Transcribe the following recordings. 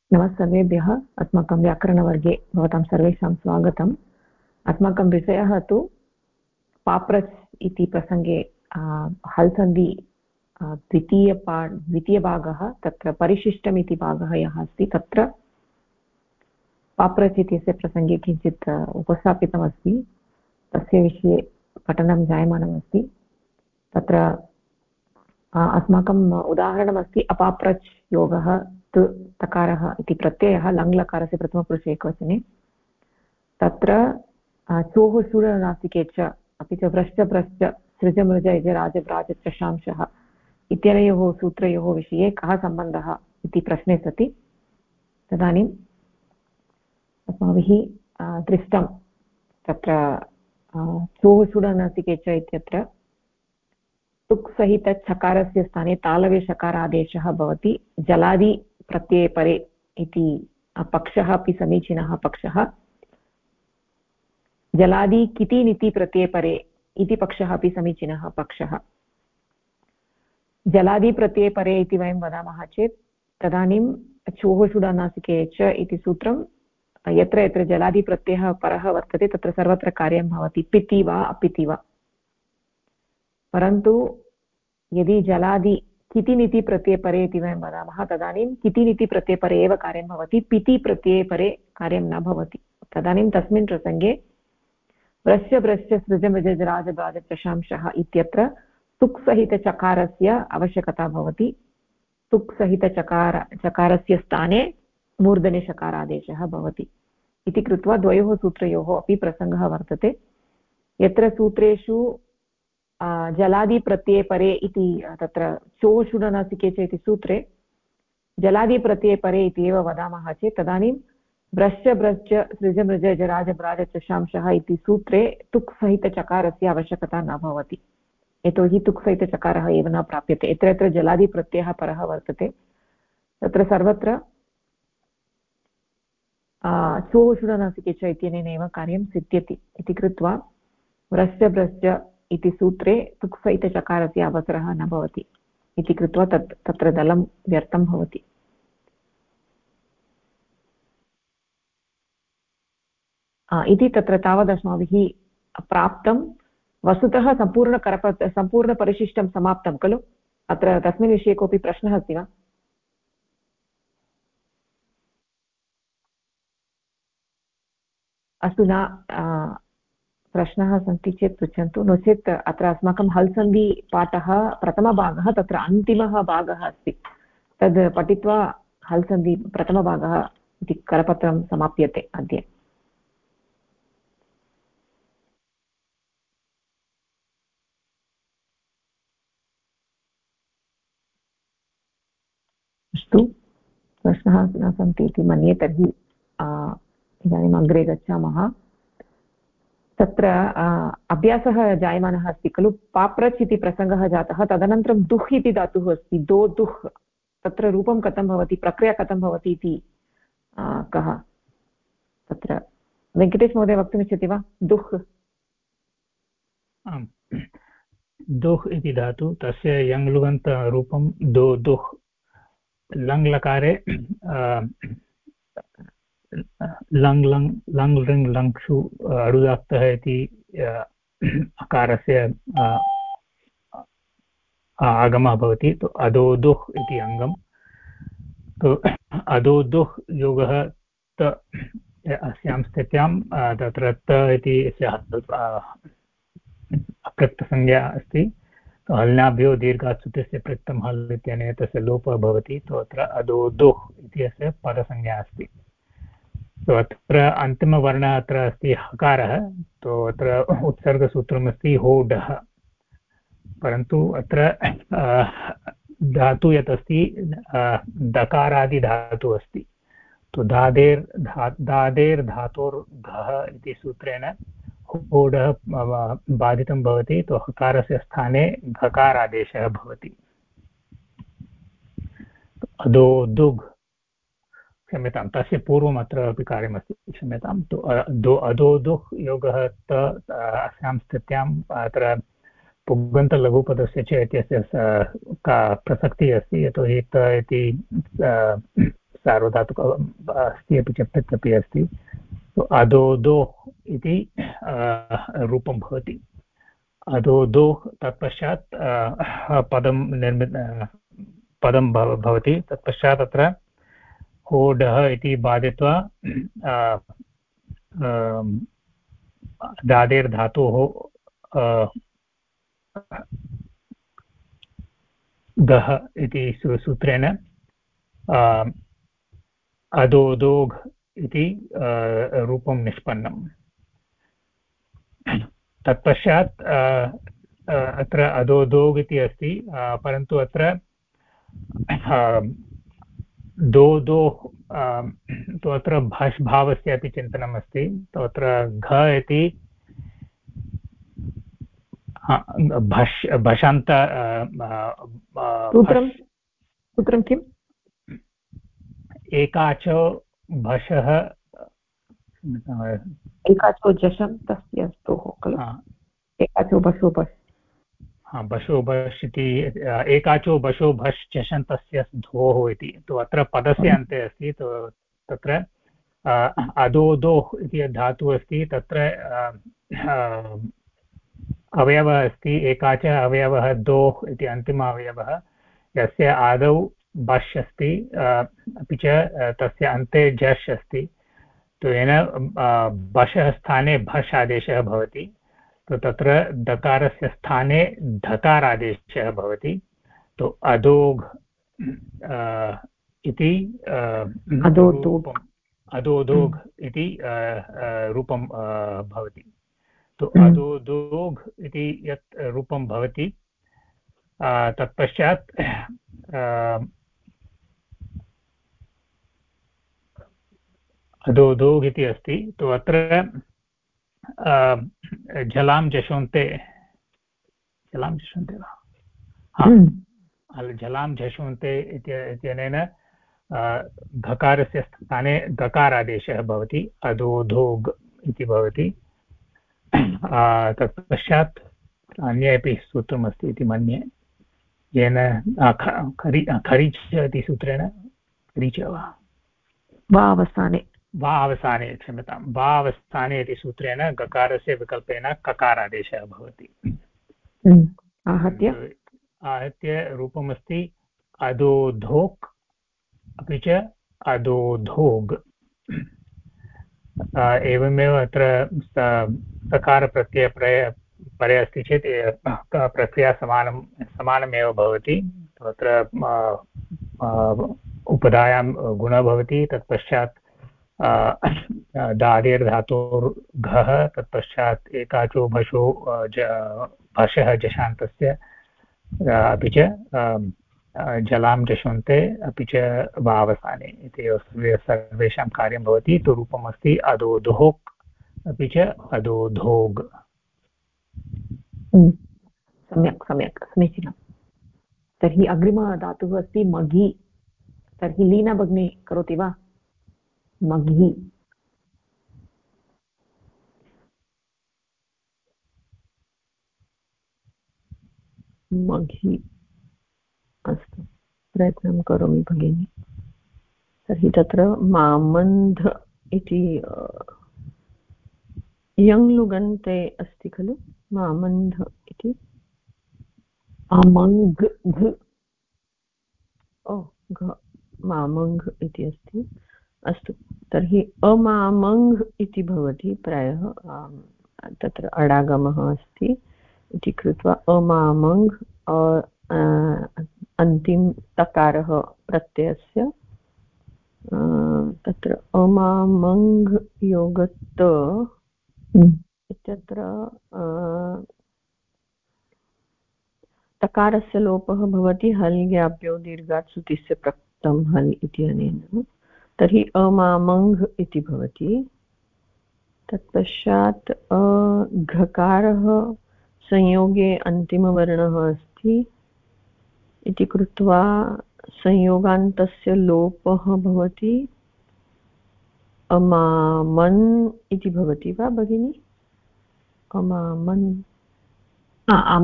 नमस्सर्वेभ्यः। अस्माकं व्याकरणवर्गे भवतां सर्वेषां स्वागतम्। अस्माकं विषयः तु पाप्रच् इति प्रसङ्गे हल् सन्धि द्वितीयभागः, तत्र परिशिष्टम् इति भागः यः अस्ति तत्र पाप्रच् इत्यस्य प्रसङ्गे किञ्चित् उपस्थापितमस्ति। तस्य विषये पठनं जायमानमस्ति। तत्र अस्माकम् उदाहरणमस्ति अपाप्रच् योगः तु तकारः इति प्रत्ययः लङ्लकारस्य प्रथमपुरुषे एकवचने। तत्र चोः शूलनासिके च अपि च व्रश्च भ्रश्च सृज मृज यज राज व्राज चषांशः इत्यनयोः सूत्रयोः विषये कः सम्बन्धः इति प्रश्ने सति तदानीम् अस्माभिः दृष्टं तत्र चोः शूलनासिके च इत्यत्र तुक् सहित छकारस्य स्थाने तालवे शकारादेशः भवति। जलादि प्रत्यये परे इति पक्षः अपि समीचीनः पक्षः। जलादि किति निति प्रत्यये परे इति पक्षः अपि समीचीनः पक्षः। जलादि प्रत्यये परे इति वयं वदामः चेत् तदानीं चोः शूलनासिके च इति सूत्रं यत्र यत्र जलादि प्रत्ययः परः वर्तते तत्र सर्वत्र कार्यं भवति, पिति वा अपिति वा। परन्तु यदि जलादि किति निति प्रत्यये परे इति वयं वदामः तदानीं किति निति प्रत्यये परे एव कार्यं भवति, पिति प्रत्यये परे कार्यं न भवति। तदानीं तस्मिन् प्रसङ्गे व्रश्च भ्रश्च सृज मृज राज भ्राज चषांशः इत्यत्र तुक् सहित चकारस्य आवश्यकता भवति। तुक् सहित चकारस्य स्थाने मूर्धने शकारादेशः भवति इति कृत्वा द्वयोः सूत्रयोः अपि प्रसङ्गः वर्तते। यत्र सूत्रेषु जलादि प्रत्यये परे इति तत्र चोः शूलनासिके च इति सूत्रे जलादि प्रत्यये परे इति एव वदामः चेत् तदानीं व्रश्च भ्रश्च सृज मृज जराज भ्राज चषांशः इति सूत्रे तुक् सहित चकारस्य आवश्यकता न भवति। यतोहि तुक् सहित चकारः एव न प्राप्यते। यत्र यत्र जलादि प्रत्ययः परः वर्तते तत्र सर्वत्र चोः शूलनासिके च इत्यनेन कार्यं सिद्ध्यति इति कृत्वा व्रश्च भ्रश्च इति सूत्रे तुक् सहित चकारस्य अवसरः न भवति इति कृत्वा तत्र दलं व्यर्थं भवति। इति तत्र तावदस्माभिः प्राप्तं। वस्तुतः सम्पूर्णपरिशिष्टं समाप्तं खलु। अत्र तस्मिन् विषये कोऽपि प्रश्नः अस्ति वा? अस्तु, न प्रश्नाः सन्ति चेत् पृच्छन्तु, नो चेत् अत्र अस्माकं हल् सन्धि पाठः प्रथमभागः, तत्र अन्तिमः भागः अस्ति। तद् पठित्वा हल् सन्धि प्रथमभागः इति करपत्रं समाप्यते अद्य। अस्तु, प्रश्नाः न सन्ति इति मन्ये। तर्हि इदानीम् अग्रे गच्छामः। तत्र अभ्यासः जायमानः अस्ति खलु। पाप्रच् इति प्रसङ्गः जातः, तदनन्तरं दुह् इति धातुः अस्ति, दो दुह्। तत्र रूपं कथं भवति, प्रक्रिया कथं भवति इति कः तत्र वेङ्कटेश महोदय वक्तुमिच्छति वा? दुह् आम्, दुह् इति धातु, तस्य यङ्लुगन्तरूपं दो दुह्। लङ्लकारे लङ् लङ् लङ् लृङ् लङ्क्षु अडुदात्तः इति अकारस्य आगमः भवति। तो अदोदुः इति अङ्गम्। तो अदोदुः योगः त अस्यां स्थित्यां तत्र त इति अप्रक्तसंज्ञा अस्ति। तो हल्नाभ्यो दीर्घात् सुतस्य प्रक्तं हल् इत्यनेन तस्य लोपः भवति। तो अत्र अदोदुः इति अस्य पदसंज्ञा अस्ति। तो अत्र अन्तिमवर्णः अत्र अस्ति हकारः। तो अत्र उत्सर्गसूत्रमस्ति होडः। परन्तु अत्र धातु यत् अस्ति दकारादिधातुः अस्ति। तो दादेर् धातोर्घः इति सूत्रेण होडः बाधितं भवति। तो हकारस्य स्थाने घकारादेशः भवति। अदो दुग्, क्षम्यतां, तस्य पूर्वम् अत्र अपि कार्यमस्ति, क्षम्यतां। तो अदोदुः योगः त अस्यां स्थित्याम् अत्र पुगन्तलघुपदस्य च इत्यस्य का प्रसक्तिः अस्ति। यतोहि त इति सार्वधातुक अस्ति अपि च पित् अपि अस्ति। तो अदो दो इति रूपं भवति। अदो दो तत्पश्चात् पदं भवति। तत्पश्चात् अत्र होडः इति बाधित्वा दादेर्धातोः गः इति सूत्रेण अदोदोघ् इति रूपं निष्पन्नम्। तत्पश्चात् अत्र अदोदोग् इति अस्ति, परन्तु अत्र दो दो तो अत्र भष् भावस्य अपि चिन्तनम् अस्ति। तो अत्र घ इति भष् भषान्त सूत्रं किम्? एकाचो भषः एकाचो जशं तस्य स्तोः खलु। एकाचो बशो बश् बशो बश् इति एकाचो बशो भश् चषन्तस्य धोः इति। तो अत्र पदस्य अन्ते अस्ति। तो तत्र अदोदोः इति धातुः अस्ति, तत्र अवयवः अस्ति एकाच अवयवः दोः इति अन्तिम अवयवः, यस्य आदौ बश् अस्ति अपि च तस्य अन्ते झष् अस्ति। तो येन बशः स्थाने भष् आदेशः भवति। तो तत्र दकारस्य स्थाने धकारादेशः भवति। तो अदोघ् इति अदोदोघ् इति रूपं भवति। तो अदोदोघ् इति यत् रूपं भवति, तत्पश्चात् अदोदोघ् इति अस्ति। तो अत्र झलां झषोन्ते वा? झलां झषोन्ते इत्यनेन घकारस्य स्थाने गकारादेशः भवति, अदोधोग् इति भवति। तत्पश्चात् अन्ये अपि सूत्रमस्ति इति मन्ये, येन खरीच इति सूत्रेण खरीच वा अवसाने क्षम्यतां वा अवसाने इति सूत्रेण गकारस्य विकल्पेन ककारादेशः भवति। आहत्य रूपमस्ति अदोधोक् अपि च अदोधोग्। एवमेव अत्र सकारप्रत्यय परे अस्ति चेत् प्रक्रिया समानमेव भवति। तत्र उपधायां गुणः भवति। तत्पश्चात् दादेर्धातोर्घः, तत्पश्चात् एकाचो भषो भषः जशान्तस्य, अपि च जलां जशन्ते, अपि च वावसाने इति सर्वेषां कार्यं भवति। तु रूपमस्ति अदोधोक् अपि च अदोधोग्। सम्यक् समीचीनं। तर्हि अग्रिमधातुः अस्ति मघि। तर्हि लीना भगिनी करोति वा? मघि मघि अस्तु, प्रयत्नं करोमि भगिनि। तर्हि तत्र मामन्ध इति यङ्लुगन्ते अस्ति खलु, मामन्ध इति अमङ्घ् मामङ्घ् इति अस्ति। अस्तु, तर्हि अमामङ्घ् इति भवति प्रायः, तत्र अडागमः अस्ति इति कृत्वा अमामङ्घ् अन्तिम तकारः प्रत्ययस्य, तत्र अमामङ्घ् योगत इत्यत्र तकारस्य लोपः भवति हल् ज्ञाप्यो दीर्घात् सुतिस्य प्रक्तं हल् इत्यनेन। तर्हि अमामङ्घ् इति भवति। तत्पश्चात् घकारः संयोगे अन्तिमवर्णः अस्ति इति कृत्वा संयोगान्तस्य लोपः भवति, अमामन् इति भवति वा भगिनि? अमामन्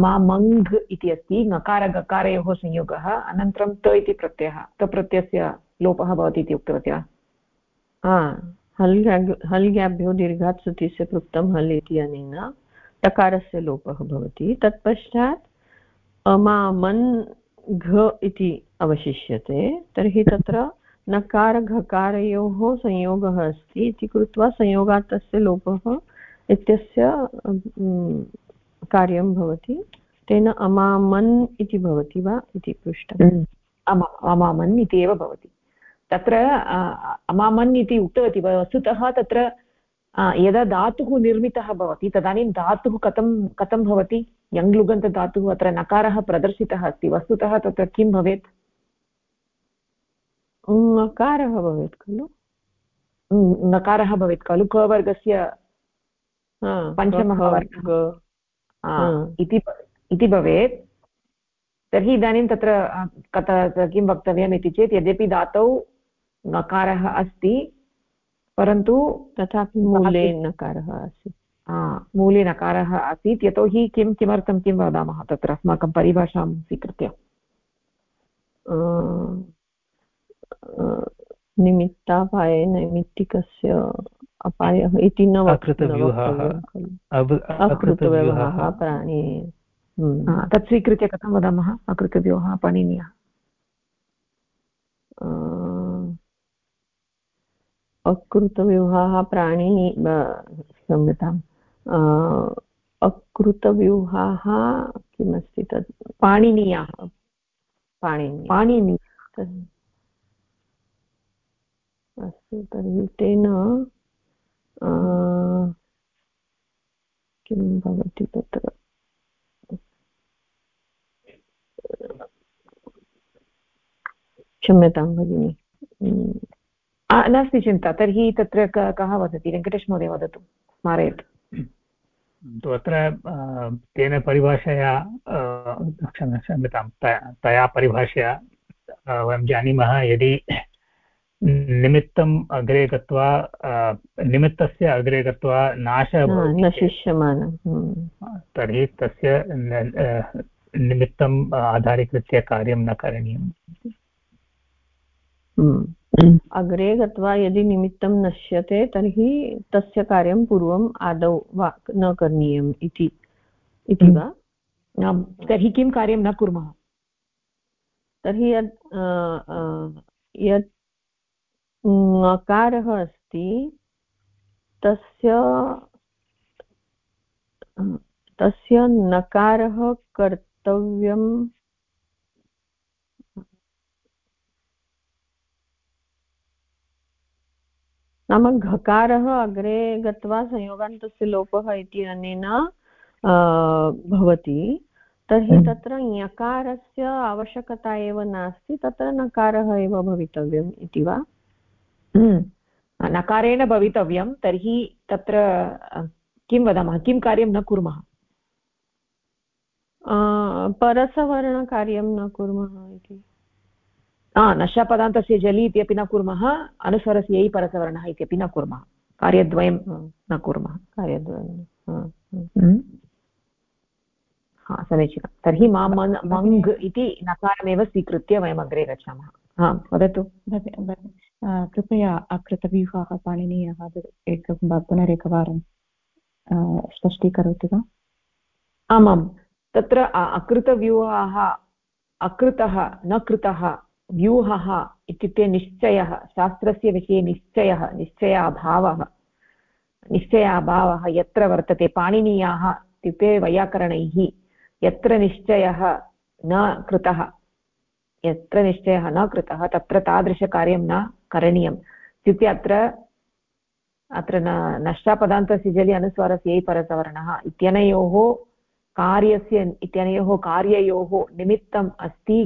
अमामङ्घ् इति अस्ति, ङकार गकारयोः संयोगः, अनन्तरं त इति प्रत्ययः, त प्रत्ययस्य लोपः भवति इति उक्तवती वा? हल्ग्याभ्यो दीर्घात् सुतिस्य पृक्तं हल् इत्यनेन टकारस्य लोपः भवति। तत्पश्चात् अमामन् घ इति अवशिष्यते। तर्हि तत्र नकार घकारयोः संयोगः अस्ति इति कृत्वा संयोगात् तस्य लोपः इत्यस्य कार्यं भवति। तेन अमामन् इति भवति वा इति पृष्टम्। अमामन् इति एव भवति। तत्र अमामन् इति उक्तवती वस्तुतः तत्र यदा धातुः निर्मितः भवति तदानीं धातुः कथं भवति? यङ्लुगन्तधातुः अत्र नकारः प्रदर्शितः अस्ति। वस्तुतः तत्र किं भवेत्? नकारः भवेत् खलु? नकारः भवेत् खलु? क वर्गस्य पञ्चमः वर्गः इति भवेत्। तर्हि इदानीं तत्र किं वक्तव्यम् इति चेत् यद्यपि धातौ नकारः अस्ति परन्तु तथापि मूले नकारः आसीत्। मूले नकारः आसीत्। यतोहि किमर्थं किं वदामः तत्र अस्माकं परिभाषां स्वीकृत्य? निमित्तापाये नैमित्तिकस्य अपायः इति न वक्तव्यं खलु। अकृतव्यवहारः प्राणी तत् स्वीकृत्य कथं वदामः? अकृतव्यवहारः पाणिनीयः अकृतव्यूहाः प्राणिनि क्षम्यताम् अकृतव्यूहाः किमस्ति तत्? पाणिनीयाः। पाणिनि अस्तु। तर्हि तेन किं भवति तत्र? क्षम्यतां भगिनि, नास्ति चिन्ता। तर्हि तत्र कः वदति? वेङ्कटेश महोदय वदतु, स्मारयतु। अत्र तेन परिभाषया क्षम्यतां तया परिभाषया वयं जानीमः यदि निमित्तम् अग्रे गत्वा निमित्तस्य अग्रे गत्वा नाशः नशिष्यमाणं तर्हि तस्य निमित्तम् आधारीकृत्य कार्यं न करणीयम्। अग्रे गत्वा यदि निमित्तं नश्यते तर्हि तस्य कार्यं पूर्वम् आदौ वा न करणीयम् इति वा? तर्हि किं कार्यं न कुर्मः? तर्हि यत् नकारः अस्ति तस्य नकारः कर्तव्यं नाम घकारः अग्रे गत्वा संयोगान्तस्य लोपः इति अनेन भवति। तर्हि तत्र ञकारस्य आवश्यकता एव नास्ति, तत्र नकारः एव भवितव्यम् इति वा? नकारेण भवितव्यं। तर्हि तत्र किं वदामः? किं कार्यं न कुर्मः? परसवर्णकार्यं न कुर्मः इति। नश्यापदान्तस्य जलि इत्यपि न कुर्मः, अनुस्वरस्य यै परसवर्णः इत्यपि न कुर्मः। कार्यद्वयं न कुर्मः। कार्यद्वयं समीचीनं। तर्हि मङ् इति नकारमेव स्वीकृत्य वयम् अग्रे गच्छामः। वदतु कृपया अकृतव्यूहाः पाणिनीयः पुनरेकवारं स्पष्टीकरोति वा? आमां, तत्र अकृतव्यूहाः अकृतः न कृतः, व्यूहः इत्युक्ते निश्चयः, शास्त्रस्य विषये निश्चयाभावः यत्र वर्तते। पाणिनीयाः इत्युक्ते वैयाकरणैः यत्र निश्चयः न कृतः तत्र तादृशकार्यं न करणीयम्। इत्युक्ते अत्र नष्टापदान्तस्य जलि अनुस्वारस्य यै परसवर्णः इत्यनयोः कार्ययोः निमित्तम् अस्ति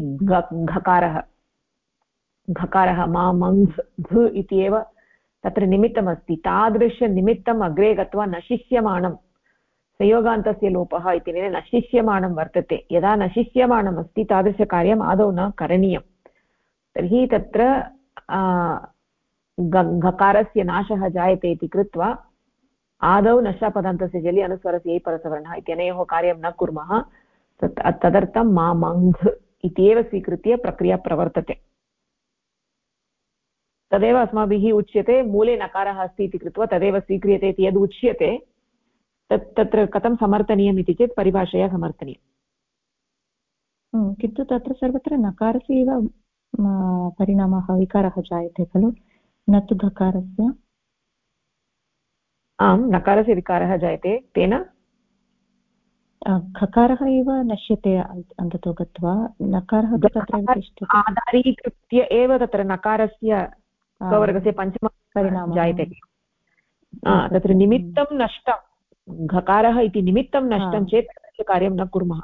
घकारः मा मङ् घ इति एव तत्र निमित्तमस्ति। तादृशनिमित्तम् अग्रे गत्वा नशिष्यमाणं संयोगान्तस्य लोपः इति नशिष्यमाणं वर्तते। यदा नशिष्यमाणम् अस्ति तादृशकार्यम् आदौ न करणीयं। तर्हि तत्र घकारस्य नाशः जायते इति कृत्वा आदौ नष्टापदान्तस्य जलि अनुस्वरस्य यै परसवर्णः इत्यनयोः कार्यं न कुर्मः। तदर्थं मा मङ् इत्येव स्वीकृत्य प्रक्रिया प्रवर्तते। तदेव अस्माभिः उच्यते मूले नकारः अस्ति इति कृत्वा तदेव स्वीक्रियते इति यद् उच्यते तत्र कथं समर्थनीयम् इति चेत् परिभाषया समर्थनीयम्। किन्तु तत्र सर्वत्र नकारस्य एव परिणामः विकारः जायते खलु, न तु धकारस्य। आम्, नकारस्य विकारः जायते, तेन खकारः एव नश्यते अन्ततो गत्वा, नकारः तु तत्रैव तिष्ठति। आधारीकृत्य एव तत्र नकारस्य कवर्गस्य पञ्चमपरिणामः जायते। तत्र निमित्तं नष्टं, घकारः इति निमित्तं नष्टं चेत् तस्य कार्यं न कुर्मः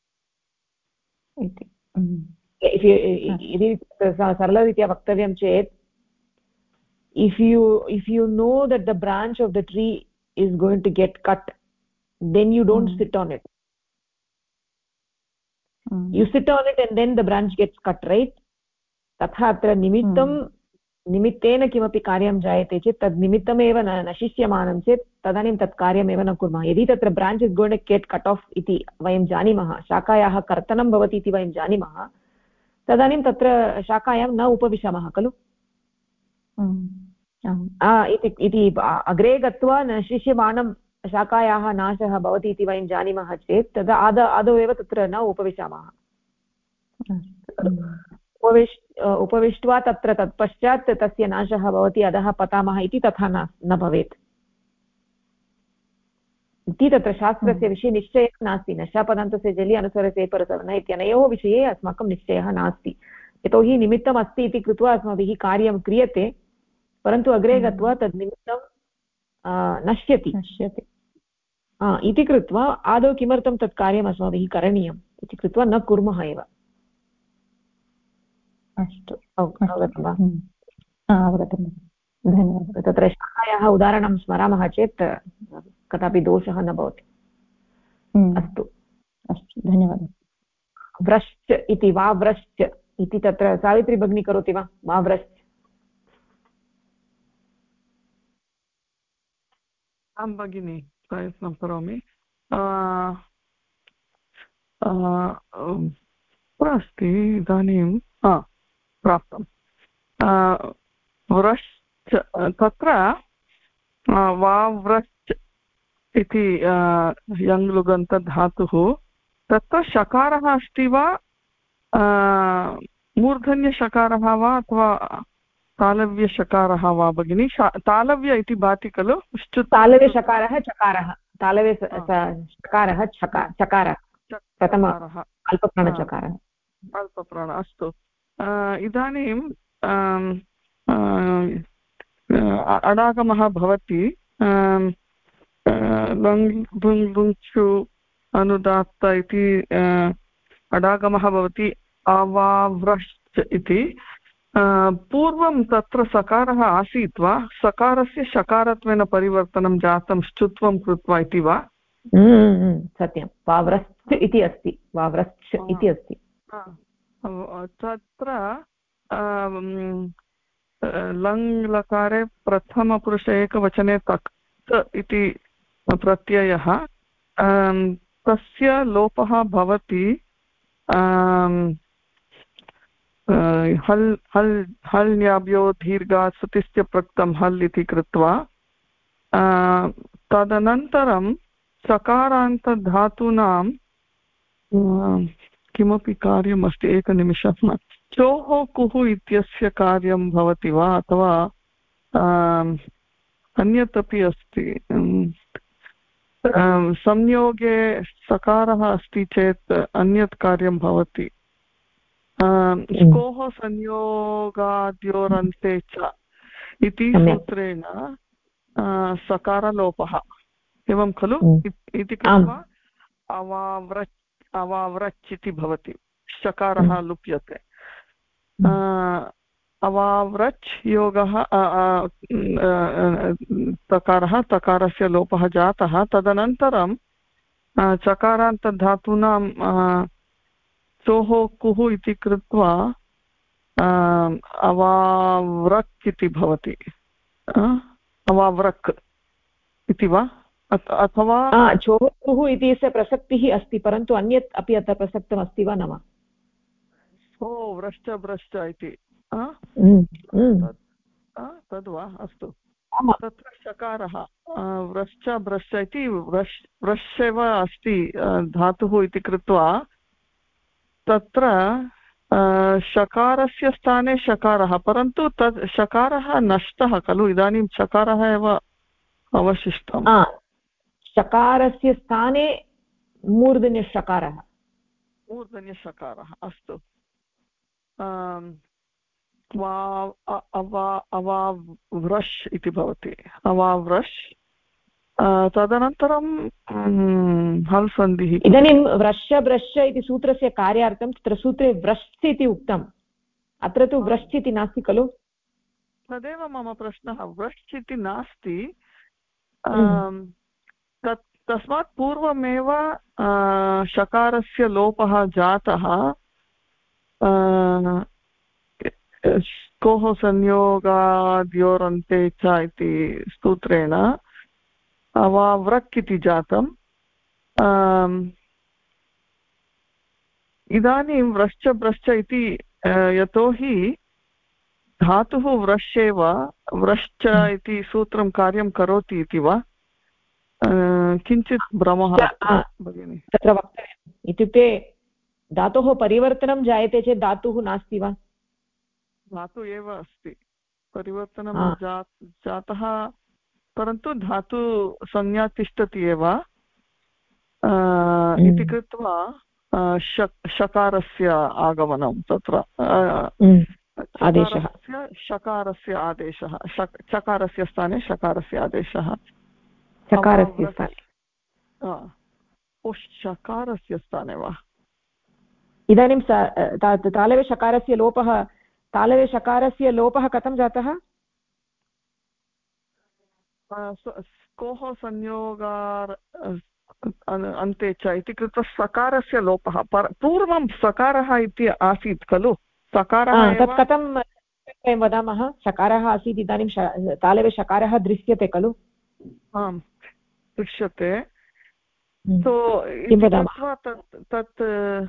इति। यदि सरलरीत्या वक्तव्यं चेत् if you know that the branch of the tree is going to get cut, then you don't sit on it. You sit on it and then the branch gets cut, right? तथा अत्र निमित्तेन किमपि कार्यं जायते चेत् तद् निमित्तमेव न शिष्यमानं चेत् तदानीं तत् कार्यमेव न कुर्मः। यदि तत्र branch is going to get cut off इति वयं जानीमः, शाखायाः कर्तनं भवति इति वयं जानीमः, तदानीं तत्र शाखायां न उपविशामः खलु। इति अग्रे गत्वा न शिष्यमाणं शाखायाः नाशः भवति इति वयं जानीमः चेत् तदा आदौ एव तत्र न उपविशामः। उपविष्ट्वा तत्र तत्पश्चात् तस्य नाशः भवति, अधः पतामः इति तथा न भवेत् इति तत्र शास्त्रस्य विषये निश्चयः नास्ति। नशापदान्तस्य जलि अनुस्वरस्य एपरसवर्ण इत्यनयोः विषये अस्माकं निश्चयः नास्ति। यतोहि निमित्तम् अस्ति इति कृत्वा अस्माभिः कार्यं क्रियते, परन्तु अग्रे गत्वा तद् निमित्तं नश्यति इति कृत्वा आदौ किमर्थं तत् कार्यम् अस्माभिः करणीयम् इति कृत्वा न कुर्मः एव। अस्तु, अवगतं वा? अवगतं, धन्यवादः। तत्र शाखायाः उदाहरणं स्मरामः चेत् कदापि दोषः न भवति। अस्तु अस्तु, धन्यवादः। व्रश्च इति वा व्रश्च इति तत्र सावित्री भगिनी करोति वा? वा व्रश्च। आं भगिनि, प्रयत्नं करोमि। अस्ति इदानीं प्राप्तं। व्रश्च तत्र वाव्रश्च इति यङ्लुगन्तधातुः, तत्र शकारः अस्ति वा मूर्धन्यशकारः वा अथवा तालव्यशकारः वा भगिनि? तालव्य इति भाति खलु? तालव्यशकारः चकारः, तालव्य शकारः चकारः, प्रथमः अल्पप्राणचकारः, अल्पप्राण। अस्तु, इदानीं अडागमः भवति लङ् लुङ् लुङ्चु अनुदात्त इति अडागमः भवति अवाव्रश्च इति। पूर्वं तत्र सकारः आसीत् वा? सकारस्य शकारत्वेन परिवर्तनं जातं श्चुत्वं कृत्वा इति वा? सत्यं, वाव्रश्च इति अस्ति, वाव्रश्च इति अस्ति। तत्र लङ् लकारे प्रथमपुरुषे एकवचने तक्त इति प्रत्ययः, तस्य लोपः भवति हल् हल् हल् न्याभ्यो दीर्घात् सुतिस्य प्रक्तं हल् इति कृत्वा, तदनन्तरं सकारान्तधातूनां किमपि कार्यमस्ति, एकनिमिषं। चोः कुः इत्यस्य कार्यं भवति वा अथवा अन्यत् अपि अस्ति? संयोगे सकारः अस्ति चेत् अन्यत् कार्यं भवति। स्कोः संयोगाद्योरन्ते च इति सूत्रेण सकारलोपः, एवं खलु? इति कृत्वा अवाव्रच् इति भवति, शकारः लुप्यते। अवाव्रच् योगः तकारः, तकारस्य लोपः जातः। तदनन्तरं चकारान्तधातूनां चोः कुः इति कृत्वा अवाव्रक् इति भवति। अवाव्रक् इति वा? अथवा चोः कुः इत्यस्य प्रसक्तिः अस्ति, परन्तु अन्यत् अपि अत्र प्रसक्तम् अस्ति वा न वा? व्रश्च भ्रश्च इति तद्वा अस्तु आमां तत्र शकारः व्रश्च ब्रश्च इति व्रश् एव अस्ति धातुः इति कृत्वा तत्र शकारस्य स्थाने शकारः परन्तु तद् शकारः नष्टः खलु इदानीं शकारः एव अवशिष्टम् शकारस्य स्थाने मूर्धन्यशकारः अस्तु अवाव्रश् इति भवति अवाव्रश् तदनन्तरं हल् सन्धिः इदानीं व्रश्च ब्रश्च इति सूत्रस्य कार्यार्थं तत्र सूत्रे व्रश्च इति उक्तम् अत्र तु व्रश्च इति नास्ति खलु तदेव मम प्रश्नः व्रश् इति नास्ति तस्मात् पूर्वमेव शकारस्य लोपः जातः कोः संयोगाद्योरन्ते च इति सूत्रेण अवाव्रक् इति जातम् इदानीं व्रश्च ब्रश्च इति यतोहि धातुः व्रश् एव व्रश्च इति सूत्रं कार्यं करोति इति वा किञ्चित् भ्रमः भगिनि तत्र वक्तव्यम् इत्युक्ते धातोः परिवर्तनं जायते चेत् धातुः नास्ति वा धातु एव अस्ति परिवर्तनं जातः परन्तु धातु संज्ञा तिष्ठति एव इति कृत्वा शकारस्य आगमनं तत्र आदेशः शकारस्य आदेशः चकारस्य स्थाने शकारस्य आदेशः चकारस्य स्थाने शकारस्य स्थाने वा इदानीं तालवे शकारस्य लोपः कथं जातः कोः संयोगार् अन्ते च इति कृत्वा सकारस्य लोपः पूर्वं सकारः इति आसीत् खलु सकारः तत् कथं वयं वदामः शकारः आसीत् इदानीं तालवे शकारः दृश्यते खलु आम् दृश्यते तत्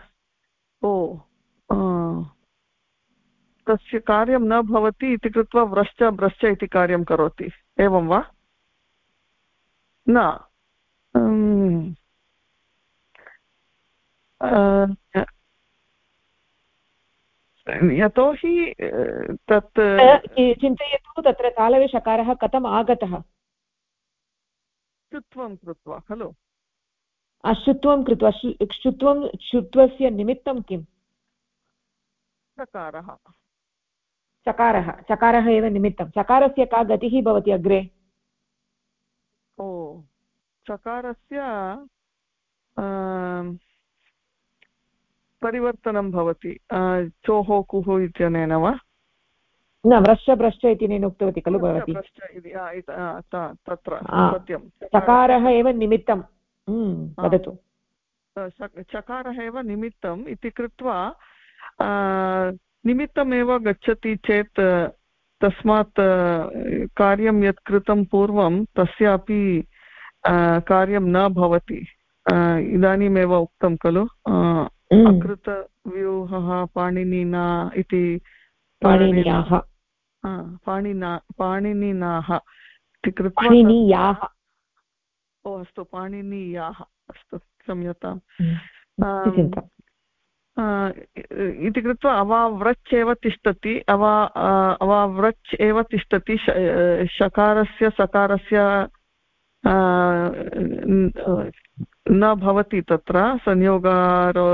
तस्य कार्यं न भवति इति कृत्वा व्रश्च ब्रश्च इति कार्यं करोति एवं वा न यतोहि तत् चिन्तयतु तत्र तालवे शकारः कथम् आगतः शुत्वं कृत्वा खलु अशुत्वं कृत्वा शुत्वस्य निमित्तं किम् चकारः एव निमित्तं चकारस्य का गतिः भवति अग्रे चकारस्य परिवर्तनं भवति चोः कुः इत्यनेन वा न व्रश्च ब्रश्च इति नेन उक्तवती खलु भवती तत्र सत्यं चकारः एव निमित्तं वदतु चकारः एव निमित्तम् इति कृत्वा निमित्तमेव गच्छति चेत् तस्मात् कार्यं यत् कृतं पूर्वं तस्यापि कार्यं न भवति इदानीमेव उक्तं खलु अकृतव्यूहः पाणिनिना इति पाणिनीयाः इति कृत्वा अस्तु पाणिनीयाः अस्तु क्षम्यताम् इति कृत्वा अवाव्रच् एव तिष्ठति अवाव्रच् एव तिष्ठति शकारस्य सकारस्य न भवति तत्र संयोगारो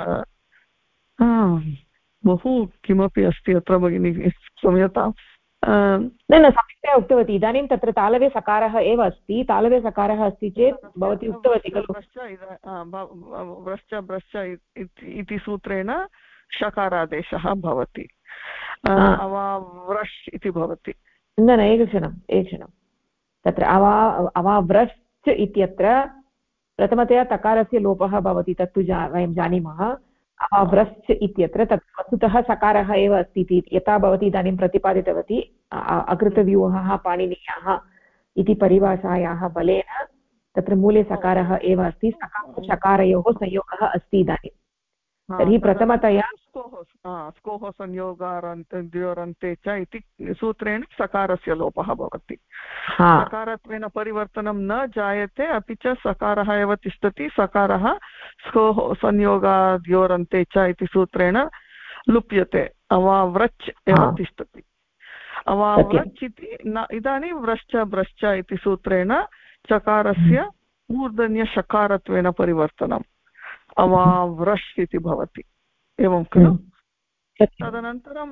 बहु किमपि अस्ति अत्र भगिनि क्षम्यताम् न सम्यक्तया उक्तवती इदानीं तत्र तालवे सकारः एव अस्ति तालवे सकारः अस्ति चेत् भवती उक्तवती खलु व्रश्च ब्रश्च इति सूत्रेण शकारादेशः भवति अवाव्रश् इति भवति न एकक्षणं तत्र अवाव्रश्च इत्यत्र प्रथमतया तकारस्य लोपः भवति तत्तु वयं जानीमः अवाव्रश्च इत्यत्र तत् वस्तुतः सकारः एव अस्ति इति यथा भवती इदानीं प्रतिपादितवती अकृतव्यूहः पाणिनीयाः इति परिभाषायाः बलेन तत्र मूले सकारः एव अस्ति शकारयोः संयोगः अस्ति इदानीं तर्हि प्रथमतया स्कोः संयोगारन्ते च इति सूत्रेण सकारस्य लोपः भवति। सकारत्वेन परिवर्तनं न जायते, अपि च सकारः एव तिष्ठति। सकारः स्कोः संयोगाद्योरन्ते च इति सूत्रेण लुप्यते, अवाव्रच् एव तिष्ठति। अवाव्रच् इति न, इदानीं व्रश्च भ्रश्च इति सूत्रेण चकारस्य मूर्धन्यषकारत्वेन परिवर्तनम्, अवाव्रश् इति भवति, एवं खलु। तदनन्तरं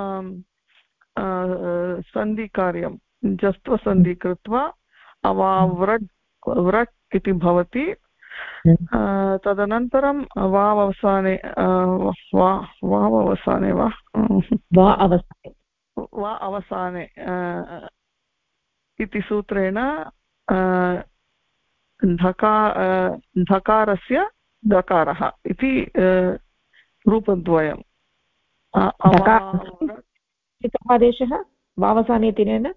सन्धिकार्यं जस्त्वसन्धि कृत्वा अवाव्रट् व्रट् इति भवति। तदनन्तरं वावसाने वा अवसाने इति सूत्रेण ढकारस्य दकारः इति रूपद्वयम्। आदेशः वावसाने तिनेन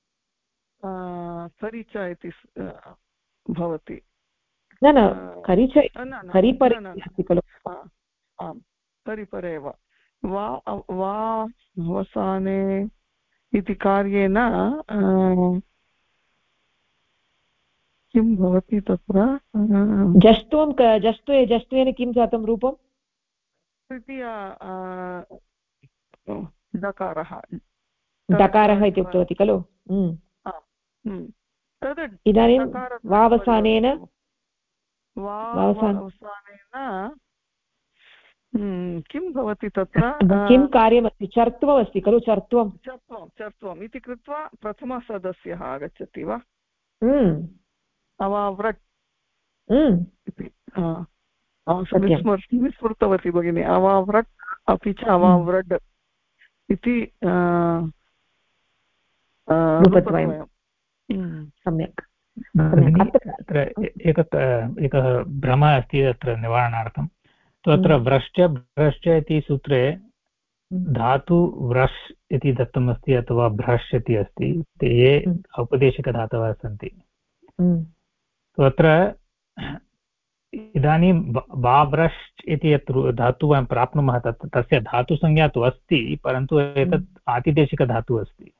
खरिच इति भवति। न खरिच खरिपरे अस्ति खलु। आम्, खरिपरे एव वा अवसाने इति कार्येण किं भवति तत्र? जष्ट्वेन किं जातं रूपं? तृतीय डकारः इति उक्तवती खलु। इदानीं वावसानेन किं भवति तत्र? किं कार्यमस्ति? चर्त्वमस्ति खलु। चर्त्वम् इति कृत्वा प्रथमसदस्यः आगच्छति वा? अवाव्रट् इति विस्मृतवती भगिनी। अवाव्रट् अपि च अवाव्रड् इति रूपद्वयम्। सम्यक्। अत्र एकः भ्रमः अस्ति तत्र निवारणार्थं। तत्र व्रश्च भ्रश्च इति सूत्रे धातु व्रश् इति दत्तमस्ति अथवा भ्रश् इति अस्ति, ते ये औपदेशिकधातवः सन्ति। तत्र इदानीं वाव्रश् इति यत् धातुः वयं प्राप्नुमः तस्य धातुसंज्ञा तु अस्ति, परन्तु एतत् आतिदेशिकधातुः अस्ति।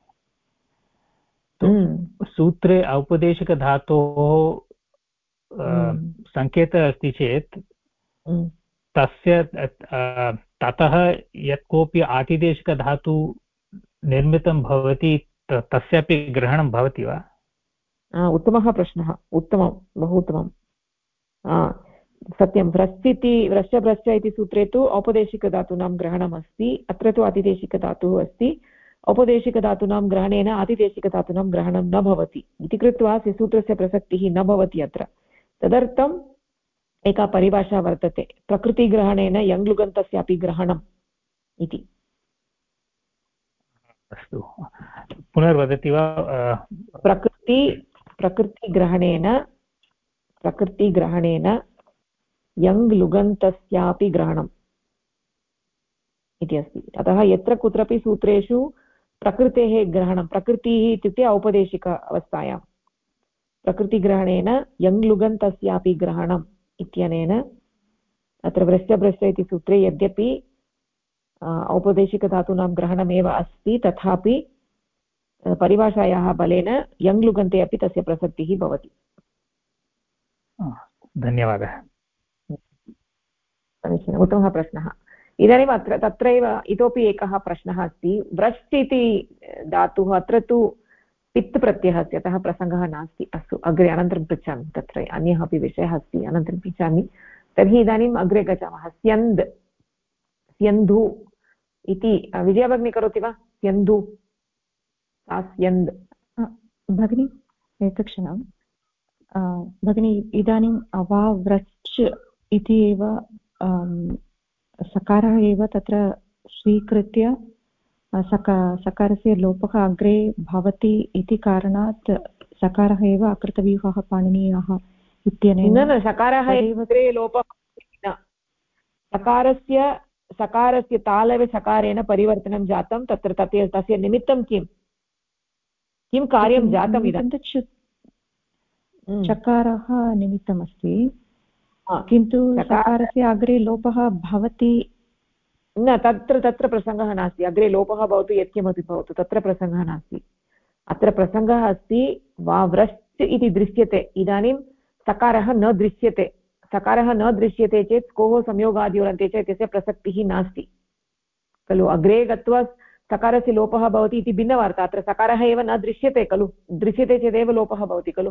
सूत्रे औपदेशिकधातोः सङ्केतः अस्ति चेत् तस्य ततः यत् कोऽपि आतिदेशिकधातु निर्मितं भवति तस्यापि ग्रहणं भवति वा? उत्तमः प्रश्नः। उत्तमं, बहु उत्तमं। सत्यं। व्रश्च भ्रश्च इति सूत्रे तु औपदेशिकधातूनां ग्रहणम् अस्ति, अत्र तु आतिदेशिकधातुः अस्ति। औपदेशिकधातूनां ग्रहणेन आतिदेशिकधातूनां ग्रहणं न भवति इति कृत्वा सूत्रस्य प्रसक्तिः न भवति अत्र। तदर्थम् एका परिभाषा वर्तते, प्रकृतिग्रहणेन यङ्लुगन्तस्यापि ग्रहणम् इति। अस्तु, पुनर्वदति वा? प्रकृतिग्रहणेन यङ्लुगन्तस्यापि ग्रहणम् इति अस्ति। अतः यत्र कुत्रापि सूत्रेषु प्रकृतेः ग्रहणं, प्रकृतिः इत्युक्ते औपदेशिक अवस्थायां, प्रकृतिग्रहणेन यङ्लुगन्तस्यापि ग्रहणम् इत्यनेन अत्र व्रश्च भ्रश्च इति सूत्रे यद्यपि औपदेशिकधातूनां ग्रहणमेव अस्ति, तथापि परिभाषायाः बलेन यङ्लुगन्ते अपि तस्य प्रसक्तिः भवति। धन्यवादः। समीचीनम्, उत्तमः प्रश्नः। इदानीम् अत्र तत्रैव इतोपि एकः प्रश्नः अस्ति। व्रश् इति धातुः, अत्र तु पित् प्रत्ययः अस्ति, अतः प्रसङ्गः नास्ति। अस्तु, अग्रे अनन्तरं पृच्छामि, तत्र अन्यः अपि विषयः अस्ति, अनन्तरं पृच्छामि। तर्हि इदानीम् अग्रे गच्छामः। स्यन्द्, स्यन्धु इति विजया भगिनी करोति वा? स्यन्धु, स्यन्द्। भगिनी एकक्षणं भगिनी, इदानीम् अवाव्रच् इति एव सकारः एव तत्र स्वीकृत्य सकारस्य लोपः अग्रे भवति इति कारणात् सकारः एव अकृतव्यूहः पाणिनीयः इत्यनेन। न, सकारः अग्रे लोपः न, सकारस्य तालव्य सकारेण परिवर्तनं जातं। तत्र तस्य निमित्तं किं कार्यं जातम्? इदं चकारः निमित्तमस्ति, किन्तु सकारस्य अग्रे लोपः भवति न, तत्र प्रसङ्गः नास्ति। अग्रे लोपः भवतु यत्किमपि भवतु, तत्र प्रसङ्गः नास्ति। अत्र प्रसङ्गः अस्ति वाव्रश्च इति दृश्यते। इदानीं सकारः न दृश्यते। सकारः न दृश्यते चेत् कोः संयोगादियोरन्ते च इत्यस्य प्रसक्तिः नास्ति खलु। अग्रे गत्वा सकारस्य लोपः भवति इति भिन्नवार्ता। अत्र सकारः एव न दृश्यते खलु। दृश्यते चेदेव लोपः भवति खलु।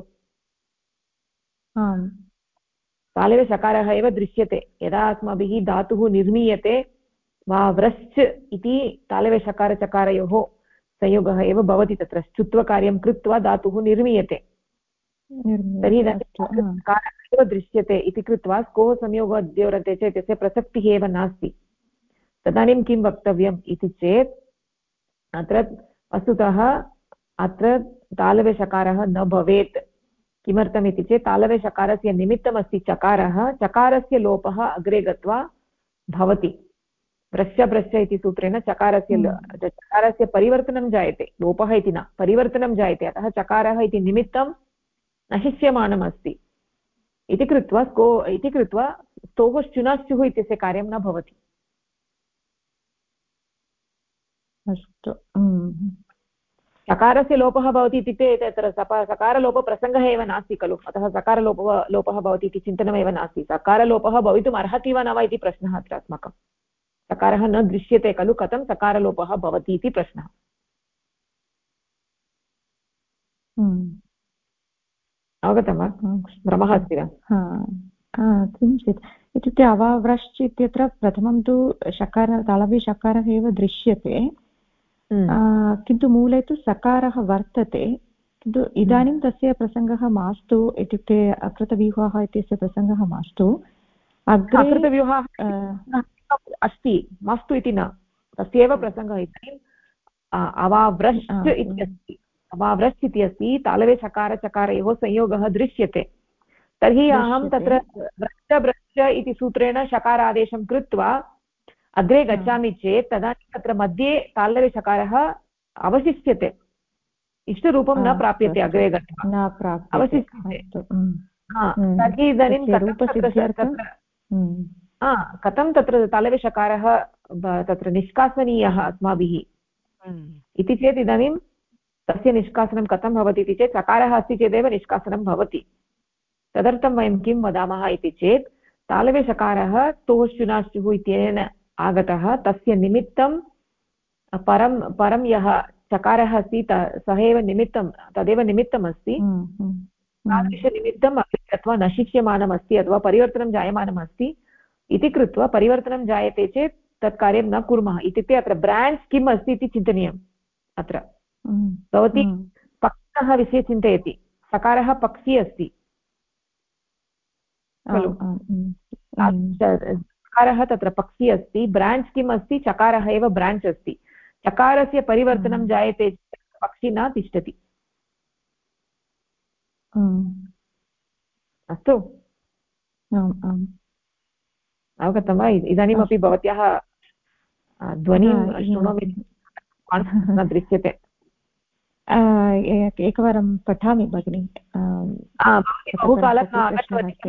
तालेव सकारः एव दृश्यते। यदा अस्माभिः धातुः निर्मीयते वाव्रश्च इति तालेव शकारचकारयोः संयोगः एव भवति। तत्र स्तुत्वकार्यं कृत्वा धातुः निर्मीयते। तर्हि सकारः एव दृश्यते इति कृत्वा कोः संयोगोद्योरते चेत् तस्य प्रसक्तिः एव नास्ति। तदानीं किं वक्तव्यम् इति चेत् अत्र वस्तुतः अत्र तालव्यषकारः न भवेत्। किमर्थम् इति चेत् तालव्यषकारस्य निमित्तमस्ति चकारः। चकारस्य लोपः अग्रे गत्वा भवति। भ्रश्च इति सूत्रेण चकारस्य परिवर्तनं जायते। लोपः इति न, परिवर्तनं जायते। अतः चकारः इति निमित्तं नशिष्यमाणम् अस्ति इति कृत्वा स्तोः श्चुनाश्चुः इत्यस्य कार्यं न भवति। अस्तु। सकारस्य लोपः भवति इत्युक्ते तत्र सकारलोपप्रसङ्गः एव नास्ति खलु। अतः सकारलोपः भवति इति चिन्तनमेव नास्ति। सकारलोपः भवितुम् अर्हति वा न वा इति प्रश्नः अत्र अस्माकं। सकारः न दृश्यते खलु, कथं सकारलोपः भवति इति प्रश्नः। अवगतं वा? भ्रमः अस्ति वा? किञ्चित् इत्युक्ते अवाव्रश्च इत्यत्र प्रथमं तु तालव्यषकारः एव दृश्यते, किन्तु मूले तु सकारः वर्तते। किन्तु इदानीं तस्य प्रसङ्गः मास्तु, इत्युक्ते अकृतव्यूहः इत्यस्य प्रसङ्गः मास्तु। अकृतव्यूहः अस्ति, मास्तु इति न, तस्यैव प्रसङ्गः। इदानीम् अवाव्रश्च इत्यस्ति, अवाव्रश्च इति अस्ति। तालवे सकारचकारयोः संयोगः दृश्यते। तर्हि अहं तत्र व्रश्च इति सूत्रेण शकारादेशं कृत्वा अग्रे गच्छामि चेत् तदानीं तत्र मध्ये तालव्यषकारः अवशिष्यते। इष्टरूपं न प्राप्यते। अग्रे गत्वा अवशिष्यते। तर्हि इदानीं कथं तत्र तालव्यषकारः तत्र निष्कासनीयः अस्माभिः इति चेत् इदानीं तस्य निष्कासनं कथं भवति इति चेत् सकारः अस्ति चेदेव निष्कासनं भवति। तदर्थं वयं किं वदामः इति चेत् तालव्यषकारः तोश्चुनाश्चुः इत्यनेन आगतः, तस्य निमित्तं परं यः चकारः अस्ति सः एव निमित्तं, तदेव निमित्तम् अस्ति। तादृशनिमित्तम् अपि गत्वा नशिष्यमानमस्ति अथवा परिवर्तनं जायमानम् अस्ति इति कृत्वा परिवर्तनं जायते चेत् तत् कार्यं न कुर्मः। इत्युक्ते अत्र ब्राञ्च् किम् अस्ति इति चिन्तनीयम्। अत्र भवती पक्षः विषये चिन्तयति, सकारः पक्षी अस्ति खलु। चकारः तत्र पक्षी अस्ति, ब्राञ्च् किम् अस्ति, चकारः एव ब्राञ्च् अस्ति। चकारस्य परिवर्तनं जायते चेत् पक्षी न तिष्ठति। अस्तु, अवगतं वा? इदानीमपि भवत्याः ध्वनिं शृणोमि, न दृश्यते। एकवारं पठामि भगिनि। बहुकालात् न आगतवती।